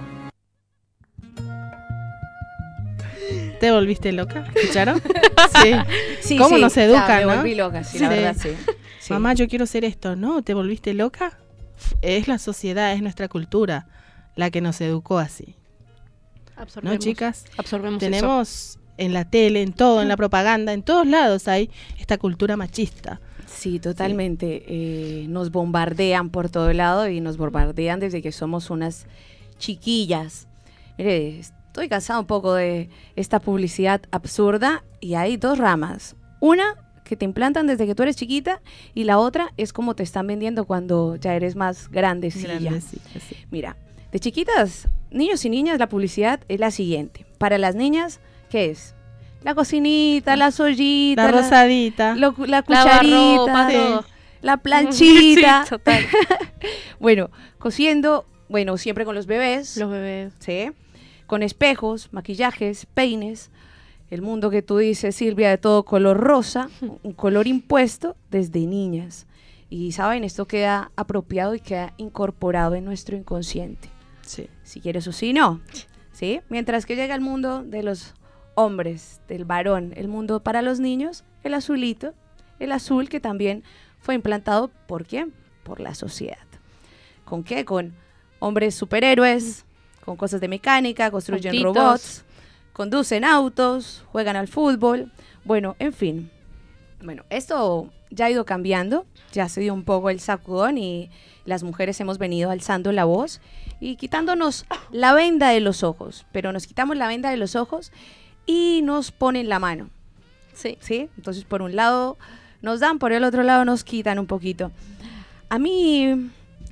¿Te volviste loca? ¿Escucharon? Sí. Sí, ¿Cómo sí, nos educan, ya, me no? volví loca, sí, Sí. la verdad, sí. Sí. Mamá, yo quiero ser esto. No, ¿te volviste loca? Es la sociedad, es nuestra cultura la que nos educó así. Absorbemos, ¿No, chicas? Absorbemos Tenemos eso. En la tele, en todo, en la propaganda, en todos lados hay esta cultura machista. Sí, totalmente. Sí. Eh, nos bombardean por todo lado y nos bombardean desde que somos unas chiquillas. Mire, estoy cansada un poco de esta publicidad absurda y hay dos ramas. Una que te implantan desde que tú eres chiquita y la otra es como te están vendiendo cuando ya eres más grandecilla. Grandecita, sí. Mira, de chiquitas, niños y niñas, la publicidad es la siguiente. Para las niñas, ¿qué es? La cocinita, la sollita, la rosadita, la, lo, la cucharita, lavarropa, todo. La planchita. Sí, total. Bueno, cociendo, bueno, siempre con los bebés. Los bebés. Sí. Con espejos, maquillajes, peines. El mundo que tú dices, Silvia, de todo color rosa, un color impuesto desde niñas. Y, ¿saben? Esto queda apropiado y queda incorporado en nuestro inconsciente. Sí. Si quieres o si no. ¿Sí? Mientras que llega el mundo de los hombres, del varón, el mundo para los niños, el azulito, el azul que también fue implantado, ¿por quién? Por la sociedad. ¿Con qué? Con hombres superhéroes, con cosas de mecánica, construyen Autitos. robots, conducen autos, juegan al fútbol, bueno, en fin. Bueno, esto ya ha ido cambiando, ya se dio un poco el sacudón y las mujeres hemos venido alzando la voz y quitándonos la venda de los ojos, pero nos quitamos la venda de los ojos y nos ponen la mano. Sí. ¿Sí? Entonces, por un lado nos dan, por el otro lado nos quitan un poquito. A mí,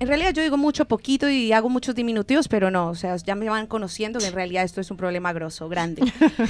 en realidad yo digo mucho, poquito y hago muchos diminutivos, pero no, o sea, ya me van conociendo que en realidad esto es un problema grosso, grande.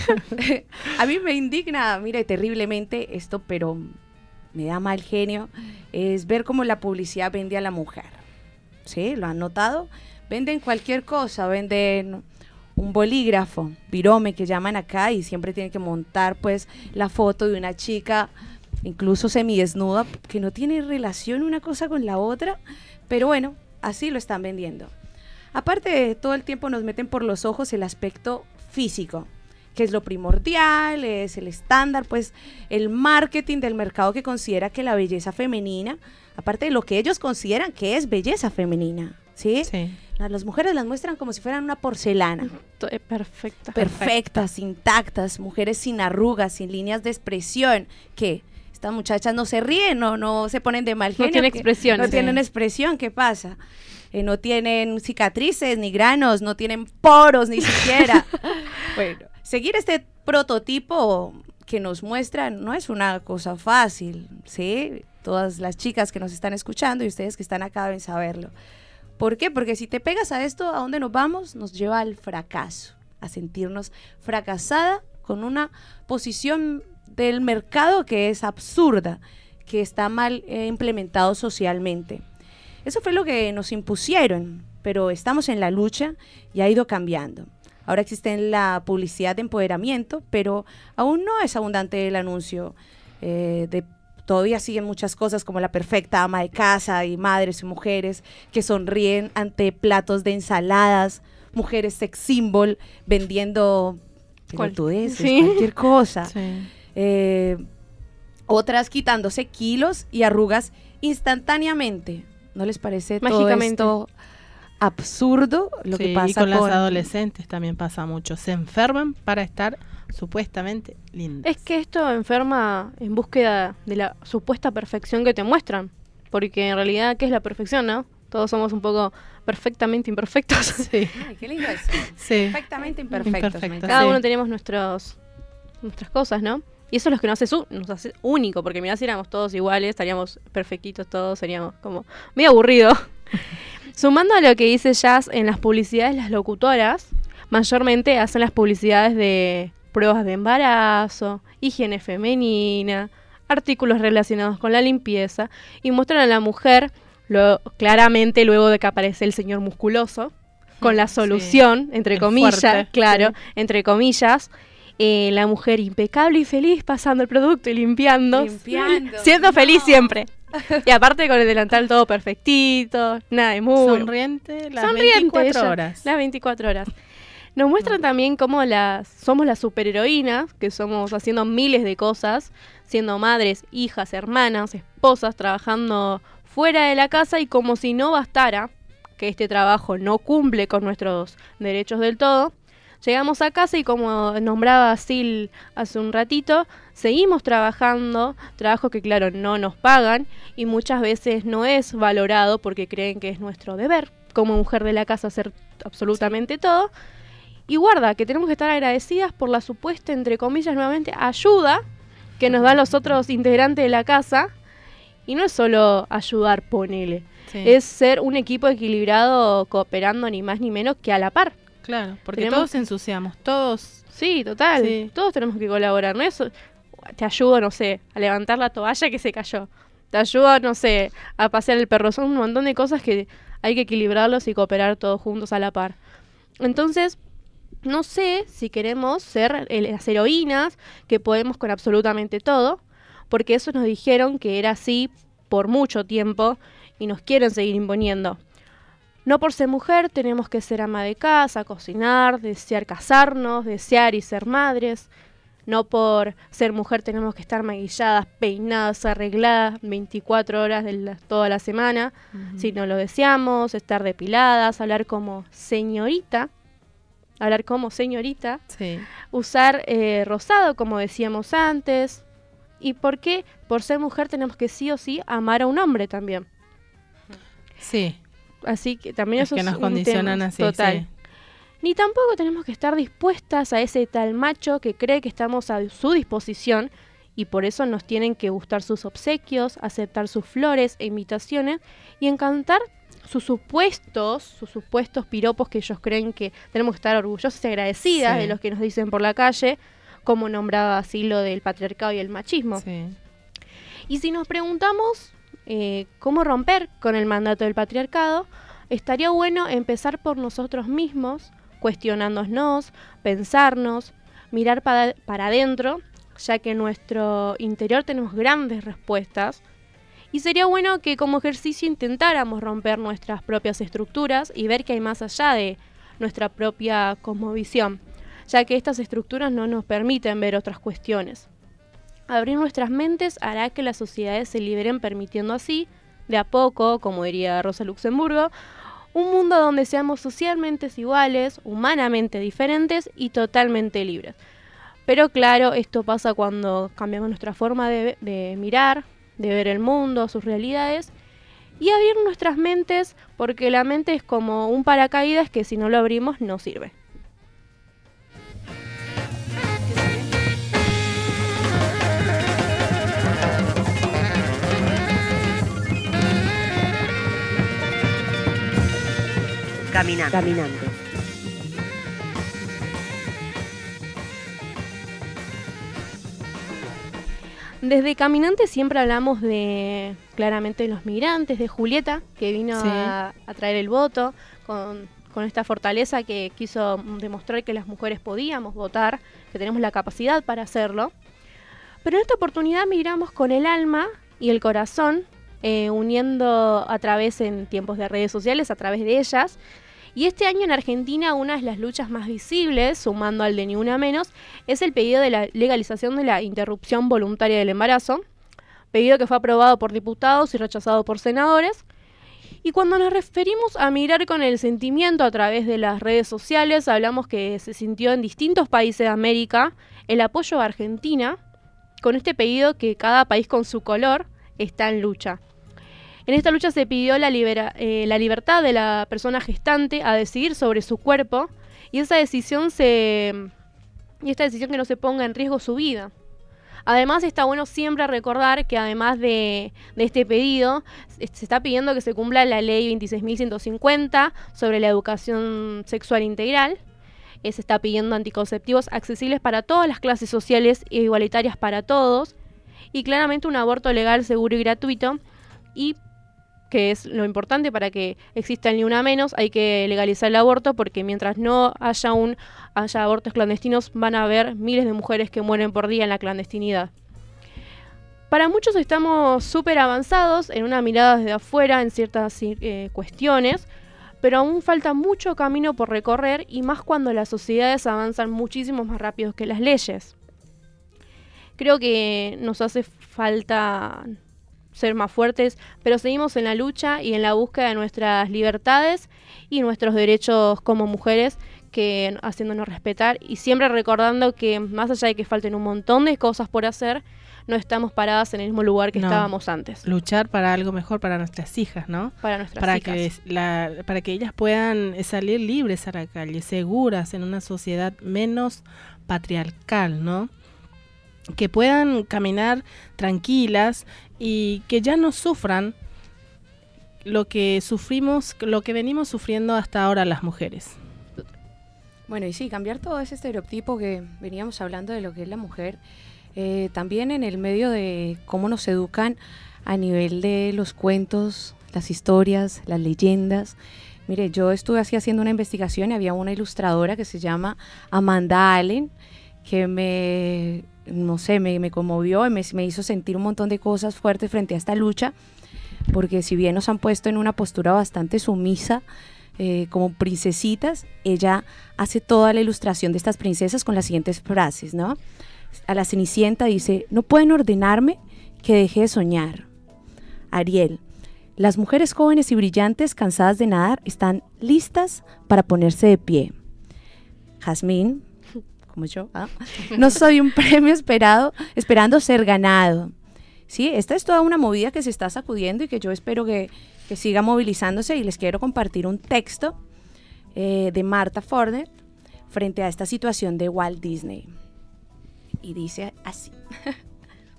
A mí me indigna, mire, terriblemente esto, pero me da mal genio, es ver cómo la publicidad vende a la mujer. ¿Sí? ¿Lo han notado? Venden cualquier cosa, venden un bolígrafo, virome que llaman acá, y siempre tienen que montar pues la foto de una chica, incluso semidesnuda, que no tiene relación una cosa con la otra, pero bueno, así lo están vendiendo. Aparte de todo el tiempo nos meten por los ojos el aspecto físico, que es lo primordial, es el estándar, pues el marketing del mercado que considera que la belleza femenina, aparte de lo que ellos consideran que es belleza femenina, ¿sí? Sí. Las mujeres las muestran como si fueran una porcelana. Perfecta. Perfectas, intactas, mujeres sin arrugas, sin líneas de expresión, que estas muchachas no se ríen, no, no se ponen de mal genio. No tienen expresión. No sí. tienen expresión, ¿qué pasa? Eh, no tienen cicatrices, ni granos, no tienen poros, ni siquiera. Bueno, seguir este prototipo que nos muestran no es una cosa fácil, ¿sí? Todas las chicas que nos están escuchando y ustedes que están acá deben saberlo. ¿Por qué? Porque si te pegas a esto, ¿a dónde nos vamos? Nos lleva al fracaso, a sentirnos fracasada con una posición del mercado que es absurda, que está mal eh, implementado socialmente. Eso fue lo que nos impusieron, pero estamos en la lucha y ha ido cambiando. Ahora existe la publicidad de empoderamiento, pero aún no es abundante el anuncio eh, de todavía siguen muchas cosas como la perfecta ama de casa y madres y mujeres que sonríen ante platos de ensaladas, mujeres sex symbol vendiendo pelotudeces, ¿sí? cualquier cosa. Sí. Eh, otras quitándose kilos y arrugas instantáneamente. ¿No les parece mágicamente todo esto absurdo lo sí, que pasa y con, con las adolescentes también pasa mucho? Se enferman para estar supuestamente lindas. Es que esto enferma en búsqueda de la supuesta perfección que te muestran, porque en realidad, ¿qué es la perfección, no? Todos somos un poco perfectamente imperfectos. Sí. Ay, qué lindo eso. Sí. Perfectamente imperfectos. Imperfectos. Cada sí. uno tenemos nuestros nuestras cosas, ¿no? Y eso es lo que nos hace, su, nos hace único, porque mirá, si éramos todos iguales, estaríamos perfectitos todos, seríamos como muy aburrido. Sumando a lo que dice Jazz, en las publicidades las locutoras mayormente hacen las publicidades de pruebas de embarazo, higiene femenina, artículos relacionados con la limpieza, y muestran a la mujer lo, claramente luego de que aparece el señor musculoso, con la solución, sí. entre el comillas, fuerte, claro, sí. entre comillas, eh, la mujer impecable y feliz pasando el producto y limpiando, limpiando siendo no. feliz siempre. Y aparte con el delantal todo perfectito, nada de mugre. Sonriente las Sonriente veinticuatro ella, horas. Las veinticuatro horas. Nos muestran no. también cómo las somos las superheroínas, que somos haciendo miles de cosas, siendo madres, hijas, hermanas, esposas, trabajando fuera de la casa, y como si no bastara, que este trabajo no cumple con nuestros derechos del todo, llegamos a casa y, como nombraba Sil hace un ratito, seguimos trabajando, trabajo que claro no nos pagan y muchas veces no es valorado porque creen que es nuestro deber como mujer de la casa hacer absolutamente todo. Y guarda, que tenemos que estar agradecidas por la supuesta, entre comillas, nuevamente, ayuda que nos dan los otros integrantes de la casa. Y no es solo ayudar, ponele. Sí. Es ser un equipo equilibrado, cooperando ni más ni menos que a la par. Claro, porque tenemos... todos ensuciamos, todos... Sí, total. Sí. Todos tenemos que colaborar. No es, te ayudo, no sé, a levantar la toalla que se cayó. Te ayudo, no sé, a pasear el perro. Son un montón de cosas que hay que equilibrarlos y cooperar todos juntos a la par. Entonces... no sé si queremos ser eh, las heroínas que podemos con absolutamente todo, porque eso nos dijeron que era así por mucho tiempo y nos quieren seguir imponiendo. No por ser mujer tenemos que ser ama de casa, cocinar, desear casarnos, desear y ser madres. No por ser mujer tenemos que estar maquilladas, peinadas, arregladas veinticuatro horas de la, toda la semana. Uh-huh. Si no lo deseamos, estar depiladas, hablar como señorita. Hablar como señorita, sí. usar eh, rosado, como decíamos antes. ¿Y por qué? Por ser mujer tenemos que sí o sí amar a un hombre también. Sí. Así que también es eso que es nos un condicionan tema así, total. Sí. Ni tampoco tenemos que estar dispuestas a ese tal macho que cree que estamos a su disposición y por eso nos tienen que gustar sus obsequios, aceptar sus flores e invitaciones y encantar sus supuestos, sus supuestos piropos que ellos creen que tenemos que estar orgullosas y agradecidas sí. de los que nos dicen por la calle, como nombraba así lo del patriarcado y el machismo. Sí. Y si nos preguntamos eh, cómo romper con el mandato del patriarcado, estaría bueno empezar por nosotros mismos, cuestionándonos, pensarnos, mirar para, para adentro, ya que en nuestro interior tenemos grandes respuestas. Y sería bueno que como ejercicio intentáramos romper nuestras propias estructuras y ver que hay más allá de nuestra propia cosmovisión, ya que estas estructuras no nos permiten ver otras cuestiones. Abrir nuestras mentes hará que las sociedades se liberen, permitiendo así, de a poco, como diría Rosa Luxemburgo, un mundo donde seamos socialmente iguales, humanamente diferentes y totalmente libres. Pero claro, esto pasa cuando cambiamos nuestra forma de, de mirar, de ver el mundo, sus realidades, y abrir nuestras mentes, porque la mente es como un paracaídas que si no lo abrimos no sirve. Caminante. Caminante. Desde Caminante siempre hablamos de, claramente, los migrantes, de Julieta, que vino sí. a, a traer el voto, con, con esta fortaleza que quiso demostrar que las mujeres podíamos votar, que tenemos la capacidad para hacerlo. Pero en esta oportunidad migramos con el alma y el corazón, eh, uniendo a través, en tiempos de redes sociales, a través de ellas. Y este año en Argentina una de las luchas más visibles, sumando al de Ni Una Menos, es el pedido de la legalización de la interrupción voluntaria del embarazo, pedido que fue aprobado por diputados y rechazado por senadores. Y cuando nos referimos a migrar con el sentimiento a través de las redes sociales, hablamos que se sintió en distintos países de América el apoyo a Argentina, con este pedido que cada país con su color está en lucha. En esta lucha se pidió la, libera, eh, la libertad de la persona gestante a decidir sobre su cuerpo y esa decisión se y esta decisión que no se ponga en riesgo su vida. Además está bueno siempre recordar que además de, de este pedido se está pidiendo que se cumpla la ley veintiséis mil ciento cincuenta sobre la educación sexual integral. Eh, se está pidiendo anticonceptivos accesibles para todas las clases sociales e igualitarias para todos y claramente un aborto legal, seguro y gratuito. Y que es lo importante para que exista el Ni Una Menos, hay que legalizar el aborto, porque mientras no haya un haya abortos clandestinos, van a haber miles de mujeres que mueren por día en la clandestinidad. Para muchos estamos súper avanzados en una mirada desde afuera en ciertas eh, cuestiones, pero aún falta mucho camino por recorrer, y más cuando las sociedades avanzan muchísimo más rápido que las leyes. Creo que nos hace falta ser más fuertes, pero seguimos en la lucha y en la búsqueda de nuestras libertades y nuestros derechos como mujeres, que haciéndonos respetar y siempre recordando que más allá de que falten un montón de cosas por hacer, no estamos paradas en el mismo lugar que no, estábamos antes. Luchar para algo mejor para nuestras hijas, ¿no? Para nuestras para hijas. Que la, para que ellas puedan salir libres a la calle, seguras en una sociedad menos patriarcal, ¿no? Que puedan caminar tranquilas y que ya no sufran lo que sufrimos, lo que venimos sufriendo hasta ahora las mujeres. Bueno, y sí, cambiar todo ese estereotipo que veníamos hablando de lo que es la mujer, eh, también en el medio de cómo nos educan a nivel de los cuentos, las historias, las leyendas. Mire, yo estuve así haciendo una investigación y había una ilustradora que se llama Amanda Allen, que me, no sé, me, me conmovió y me, me hizo sentir un montón de cosas fuertes frente a esta lucha, porque si bien nos han puesto en una postura bastante sumisa, eh, como princesitas, ella hace toda la ilustración de estas princesas con las siguientes frases, ¿no? A la Cenicienta dice: no pueden ordenarme que deje de soñar. Ariel: las mujeres jóvenes y brillantes, cansadas de nadar, están listas para ponerse de pie. Jazmín, como yo, ¿ah? No soy un premio esperado, esperando ser ganado. Sí, esta es toda una movida que se está sacudiendo y que yo espero que, que siga movilizándose, y les quiero compartir un texto eh, de Marta Forner frente a esta situación de Walt Disney. Y dice así: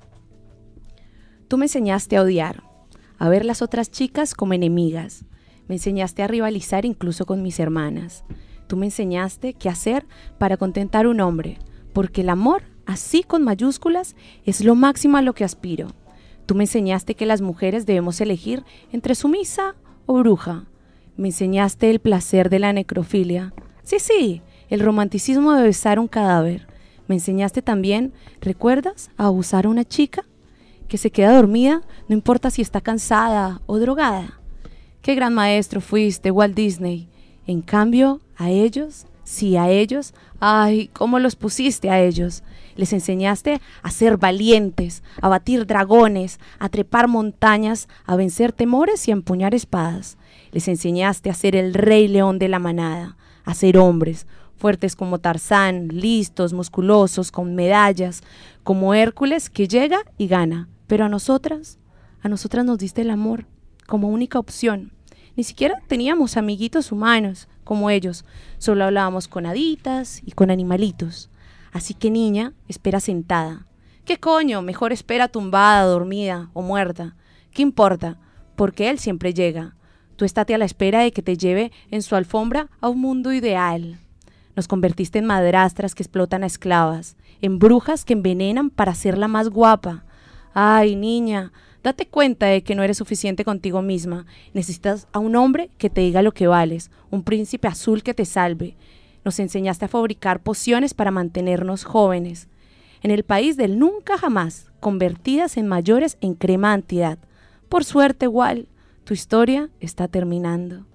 Tú me enseñaste a odiar, a ver las otras chicas como enemigas. Me enseñaste a rivalizar incluso con mis hermanas. Tú me enseñaste qué hacer para contentar a un hombre, porque el amor, así con mayúsculas, es lo máximo a lo que aspiro. Tú me enseñaste que las mujeres debemos elegir entre sumisa o bruja. Me enseñaste el placer de la necrofilia. Sí, sí, el romanticismo de besar un cadáver. Me enseñaste también, ¿recuerdas? A abusar a una chica que se queda dormida, no importa si está cansada o drogada. Qué gran maestro fuiste, Walt Disney. En cambio, a ellos, sí, a ellos, ay, cómo los pusiste a ellos. Les enseñaste a ser valientes, a batir dragones, a trepar montañas, a vencer temores y a empuñar espadas. Les enseñaste a ser el rey león de la manada, a ser hombres, fuertes como Tarzán, listos, musculosos, con medallas, como Hércules que llega y gana. Pero a nosotras, a nosotras nos diste el amor como única opción. Ni siquiera teníamos amiguitos humanos como ellos, solo hablábamos con haditas y con animalitos. Así que niña, espera sentada. ¿Qué coño? Mejor espera tumbada, dormida o muerta. ¿Qué importa? Porque él siempre llega. Tú estate a la espera de que te lleve en su alfombra a un mundo ideal. Nos convertiste en madrastras que explotan a esclavas, en brujas que envenenan para hacerla más guapa. Ay, niña, date cuenta de que no eres suficiente contigo misma. Necesitas a un hombre que te diga lo que vales, un príncipe azul que te salve. Nos enseñaste a fabricar pociones para mantenernos jóvenes. En el país del nunca jamás, convertidas en mayores en crema antiedad. Por suerte, igual, tu historia está terminando.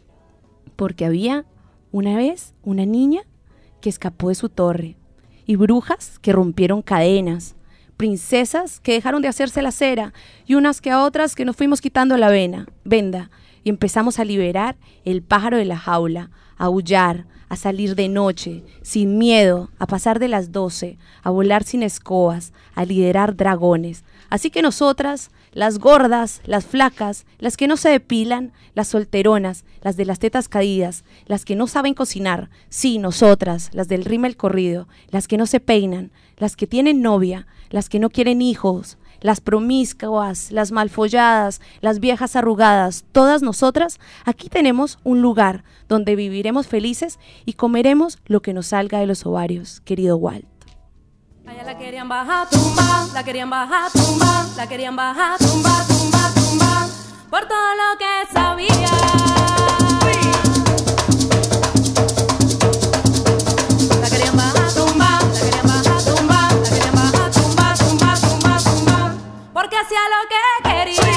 Porque había una vez una niña que escapó de su torre, y brujas que rompieron cadenas, princesas que dejaron de hacerse la cera, y unas que a otras que nos fuimos quitando la vena, venda, y empezamos a liberar el pájaro de la jaula, a aullar, a salir de noche, sin miedo, a pasar de las doce, a volar sin escobas, a liderar dragones. Así que nosotras, las gordas, las flacas, las que no se depilan, las solteronas, las de las tetas caídas, las que no saben cocinar, sí, nosotras, las del rímel corrido, las que no se peinan, las que tienen novia, las que no quieren hijos, las promiscuas, las malfolladas, las viejas arrugadas, todas nosotras, aquí tenemos un lugar donde viviremos felices y comeremos lo que nos salga de los ovarios, querido Walt. Allá la querían bajar, tumba, la querían bajar, tumba, la querían bajar, tumba, tumba, tumba, por todo lo que sabía. La querían bajar, tumba, la querían bajar, tumba, la querían bajar, tumba, tumba, tumba, tumba, porque hacía lo que quería.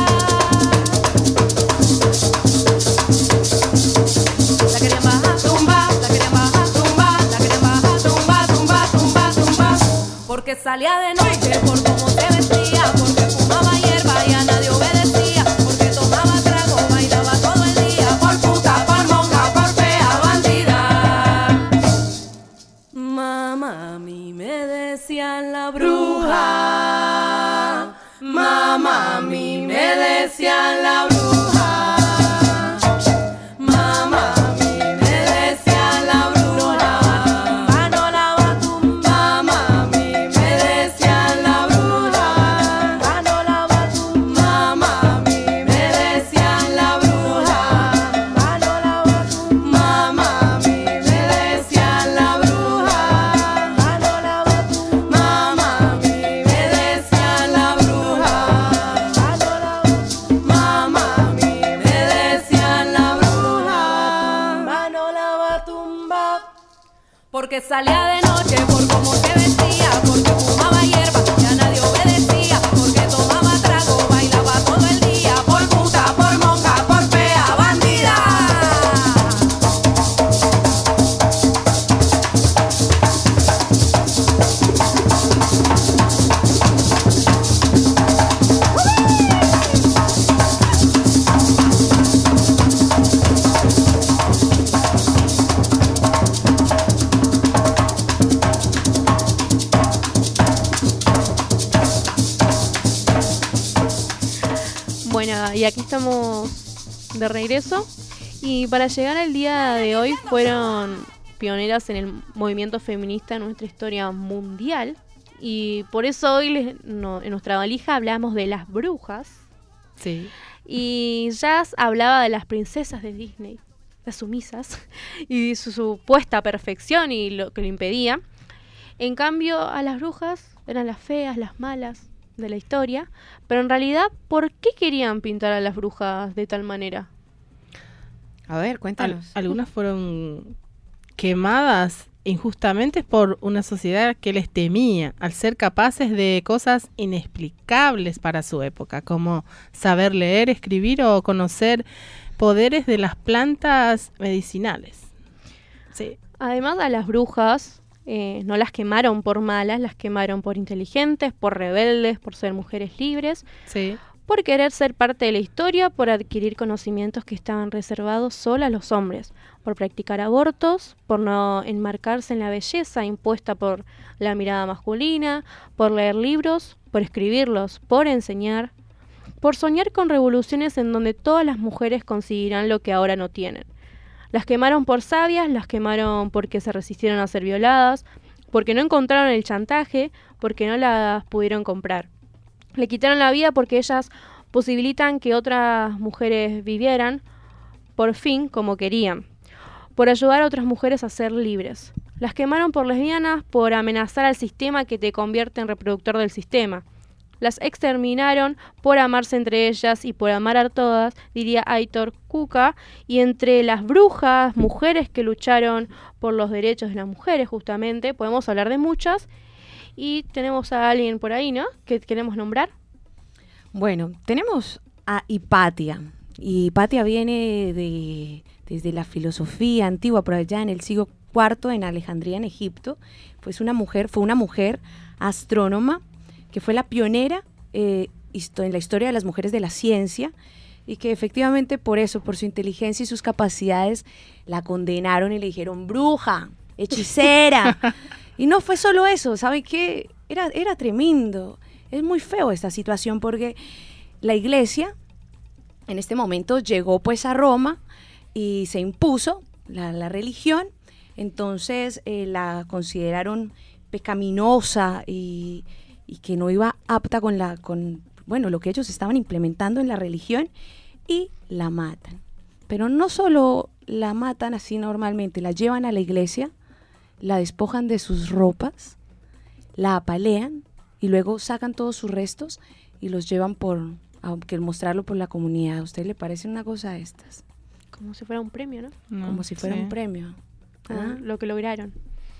La querían bajar, tumba, la querían bajar, tumba, la querían bajar, tumba, tumba, tumba, tumba, porque salía de noche por cómo se vestía, porque fumaba hierba y a nadie obedecía, porque tomaba trago, bailaba todo el día, por puta, por monja, por fea, bandida. Mamá, a mí me decían la bruja, mamá, a mí me decían la bruja. Porque salía de noche por cómo se vestía, porque fumaba hierba y a nadie obedecía, porque tomaba trago, bailaba todo el día, por puta, por monja, por fea, bandida. Bueno, y aquí estamos de regreso. Y para llegar al día de hoy fueron pioneras en el movimiento feminista en nuestra historia mundial. Y por eso hoy les, no, en nuestra valija hablamos de las brujas. Sí. Y Jazz hablaba de las princesas de Disney, las sumisas, y su supuesta perfección y lo que lo impedía. En cambio, a las brujas eran las feas, las malas de la historia. Pero en realidad, ¿por qué querían pintar a las brujas de tal manera? A ver, cuéntanos. Al, algunas fueron quemadas injustamente por una sociedad que les temía, al ser capaces de cosas inexplicables para su época, como saber leer, escribir o conocer poderes de las plantas medicinales. Sí. Además, a las brujas eh, no las quemaron por malas, las quemaron por inteligentes, por rebeldes, por ser mujeres libres, sí. por querer ser parte de la historia, por adquirir conocimientos que estaban reservados solo a los hombres, por practicar abortos, por no enmarcarse en la belleza impuesta por la mirada masculina, por leer libros, por escribirlos, por enseñar, por soñar con revoluciones en donde todas las mujeres conseguirán lo que ahora no tienen. Las quemaron por sabias, las quemaron porque se resistieron a ser violadas, porque no encontraron el chantaje, porque no las pudieron comprar. Le quitaron la vida porque ellas posibilitan que otras mujeres vivieran, por fin, como querían, por ayudar a otras mujeres a ser libres. Las quemaron por lesbianas, por amenazar al sistema que te convierte en reproductor del sistema. Las exterminaron por amarse entre ellas y por amar a todas, diría Aitor Kuka, y entre las brujas, mujeres que lucharon por los derechos de las mujeres, justamente, podemos hablar de muchas. Y tenemos a alguien por ahí, ¿no?, que queremos nombrar. Bueno, tenemos a Hipatia. Y Hipatia viene de, desde la filosofía antigua, por allá en el siglo cuarto, en Alejandría, en Egipto. Pues una mujer, fue una mujer astrónoma que fue la pionera eh, en la historia de las mujeres de la ciencia, y que efectivamente por eso, por su inteligencia y sus capacidades, la condenaron y le dijeron bruja, hechicera. Y no fue solo eso, ¿saben qué? Era, era tremendo. Es muy feo esta situación porque la iglesia en este momento llegó pues a Roma y se impuso la, la religión. Entonces eh, la consideraron pecaminosa y, y que no iba apta con, la, con bueno, lo que ellos estaban implementando en la religión, y la matan. Pero no solo la matan así normalmente, la llevan a la iglesia, la despojan de sus ropas, la apalean y luego sacan todos sus restos y los llevan por, aunque mostrarlo por la comunidad. ¿A usted le parece una cosa de estas? Como si fuera un premio, ¿no? no Como si fuera sí. un premio. Ah, lo que lograron.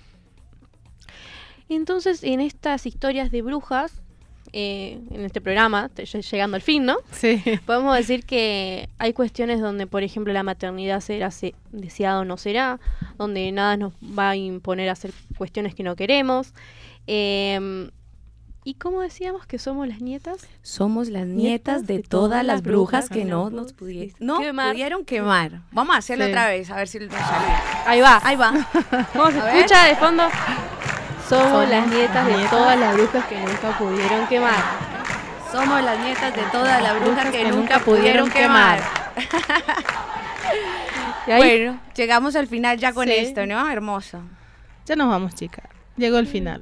Entonces, en estas historias de brujas, eh, en este programa, llegando al fin, ¿no? Sí. Podemos decir que hay cuestiones donde, por ejemplo, la maternidad será se, deseada o no será, donde nada nos va a imponer a hacer cuestiones que no queremos. Eh, ¿Y cómo decíamos que somos las nietas? Somos las nietas, nietas de, de todas, todas las brujas, brujas que no nos pudi- no quemar. pudieron quemar. Vamos a hacerlo sí. otra vez, a ver si nos sale. Ahí va. Ahí va. Vamos a escuchar de fondo. Somos, Somos las nietas, nietas de todas las brujas que nunca pudieron quemar. Somos las nietas de todas las brujas que, que nunca pudieron quemar. quemar. Bueno, llegamos al final ya con sí. esto, ¿no? Hermoso. Ya nos vamos, chicas. Llegó el final.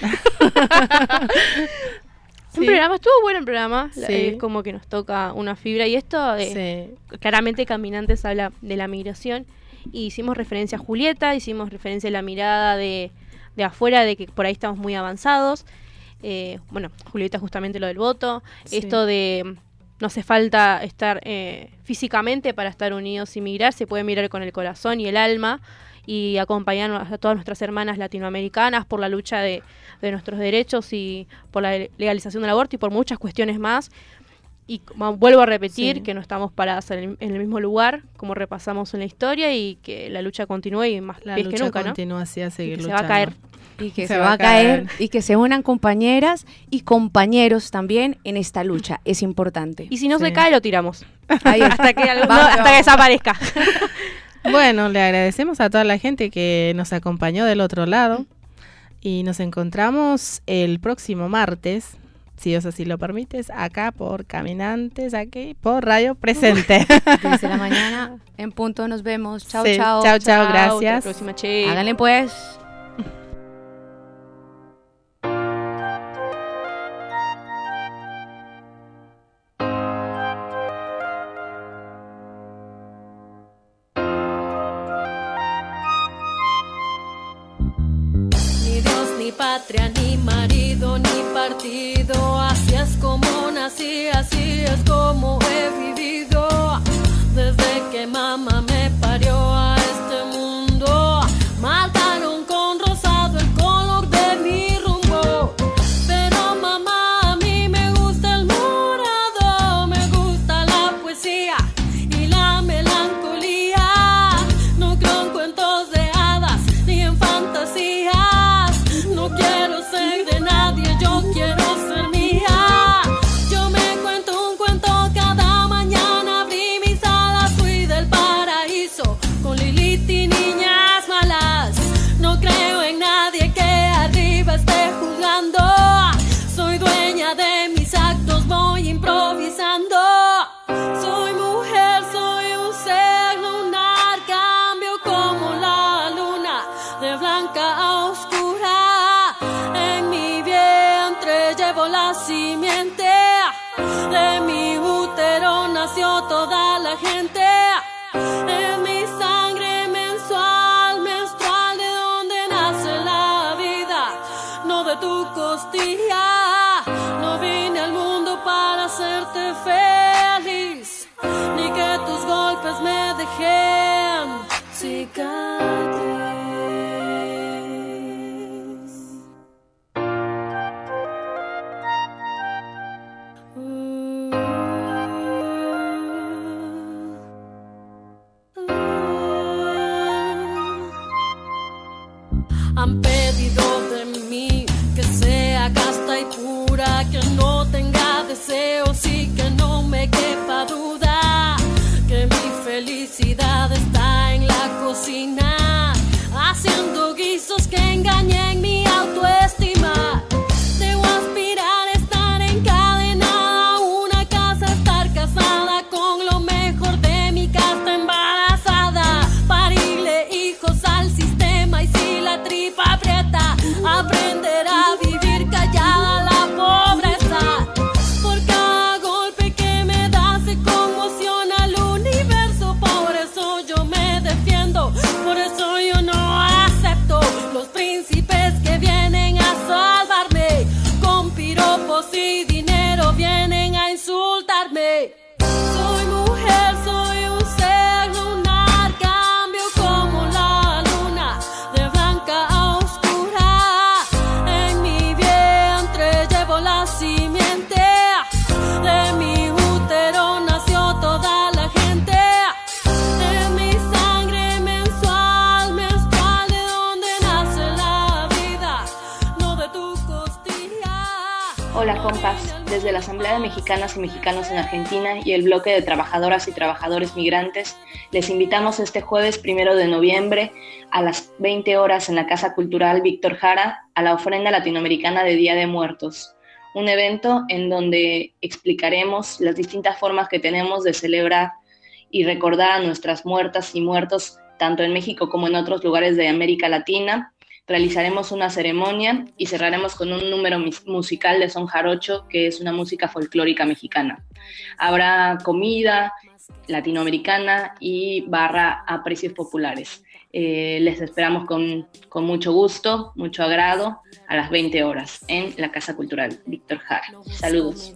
Un sí. programa, estuvo bueno el programa. Sí. Es eh, como que nos toca una fibra. Y esto, de, sí. claramente Caminantes habla de la migración. Y hicimos referencia a Julieta, hicimos referencia a la mirada de... de afuera, de que por ahí estamos muy avanzados. Eh, bueno, Julieta, justamente lo del voto. Sí. Esto de no hace falta estar eh, físicamente para estar unidos y migrar, se puede mirar con el corazón y el alma y acompañar a todas nuestras hermanas latinoamericanas por la lucha de, de nuestros derechos y por la legalización del aborto y por muchas cuestiones más. Y como vuelvo a repetir sí. que no estamos paradas en el, en el mismo lugar, como repasamos en la historia, y que la lucha continúe y más la pies que nunca, ¿no? continúa así a seguir y que luchando. se va a caer. Y que se, se va a caer. caer y que se unan compañeras y compañeros también en esta lucha. Es importante. Y si no sí. se cae, lo tiramos. Ahí hasta que algo, vamos, no, hasta que desaparezca. Bueno, le agradecemos a toda la gente que nos acompañó del otro lado y nos encontramos el próximo martes, si Dios así lo permites, acá por Caminantes, aquí por Radio Presente. Desde la mañana en punto nos vemos. Chao, sí. chao. Chao, chao, gracias. Hasta la próxima, che. Háganle pues. patria, ni marido, ni partido. Así es como nací, así es como he vivido. Desde que mamá me parió a este mundo, marcaron con rosado el color de mi rumbo. Pero mamá, a mí me gusta el morado, me gusta la poesía y la melancolía. No creo en cuentos de hadas ni en fantasías. No quiero ser de nadie, yo quiero ser mía. Yo me cuento un cuento cada mañana, abrí mis alas, fui del paraíso con Lilith y niñas malas. No creo en nadie que arriba esté juzgando. Soy dueña de mis actos, voy improvisando. Soy mujer, soy un ser lunar, cambio como la luna de blanca a oscura. En mi vientre llevo la simiente, de mi útero nació toda la gente. En mi sangre mensual, menstrual, de donde nace la vida, no de tu costilla. No vine al mundo para hacerte feliz, ni que tus golpes me dejen cicatriz. Han pedido de mí que sea casta y pura, que no tenga deseos y que no me quepa duda, que mi felicidad está en la cocina, haciendo guisos que engañen mi autoestima. Debo aspirar a estar encadenada a una casa, estar casada con lo mejor de mi casta, embarazada, parirle hijos al sistema, y si la tripa aprieta, aprender a vivir callada la pobreza. Por cada golpe que me da se conmociona el universo, por eso yo me defiendo, por eso yo no acepto los príncipes que vienen a salvarme, con piropos y dinero vienen a insultarme. Soy mujer, soy un ser lunar, cambio como la luna de blanca a oscura. En mi vientre llevo la simiente, de mi útero nació toda la gente. En mi sangre mensual, menstrual, de donde nace la vida, no de tu costilla. Hola compas, desde la Asamblea de Mexicanas y Mexicanos en Argentina y el bloque de trabajadoras y trabajadores migrantes, les invitamos este jueves primero de noviembre a las veinte horas en la Casa Cultural Víctor Jara a la ofrenda latinoamericana de Día de Muertos, un evento en donde explicaremos las distintas formas que tenemos de celebrar y recordar a nuestras muertas y muertos tanto en México como en otros lugares de América Latina. Realizaremos una ceremonia y cerraremos con un número musical de son jarocho, que es una música folclórica mexicana. Habrá comida latinoamericana y barra a precios populares. Eh, les esperamos con, con mucho gusto, mucho agrado, a las veinte horas en la Casa Cultural Víctor Jara. Saludos.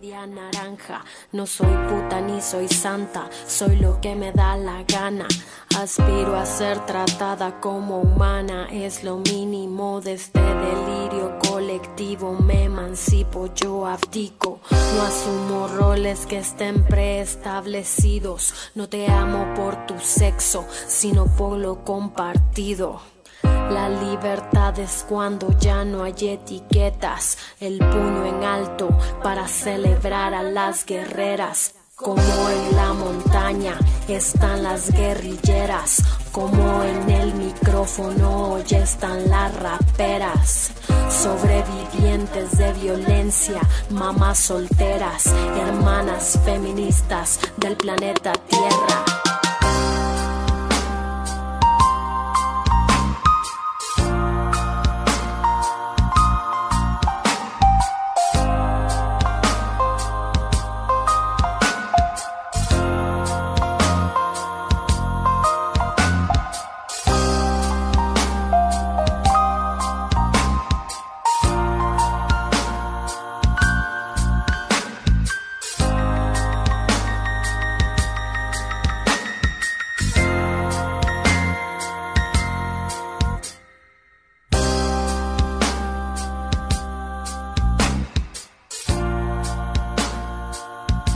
No soy puta ni soy santa, soy lo que me da la gana. Aspiro a ser tratada como humana, es lo mínimo de este delirio colectivo. Me emancipo, yo abdico, no asumo roles que estén preestablecidos. No te amo por tu sexo, sino por lo compartido. La libertad es cuando ya no hay etiquetas, el puño en alto para celebrar a las guerreras. Como en la montaña están las guerrilleras, como en el micrófono ya están las raperas. Sobrevivientes de violencia, mamás solteras, hermanas feministas del planeta Tierra.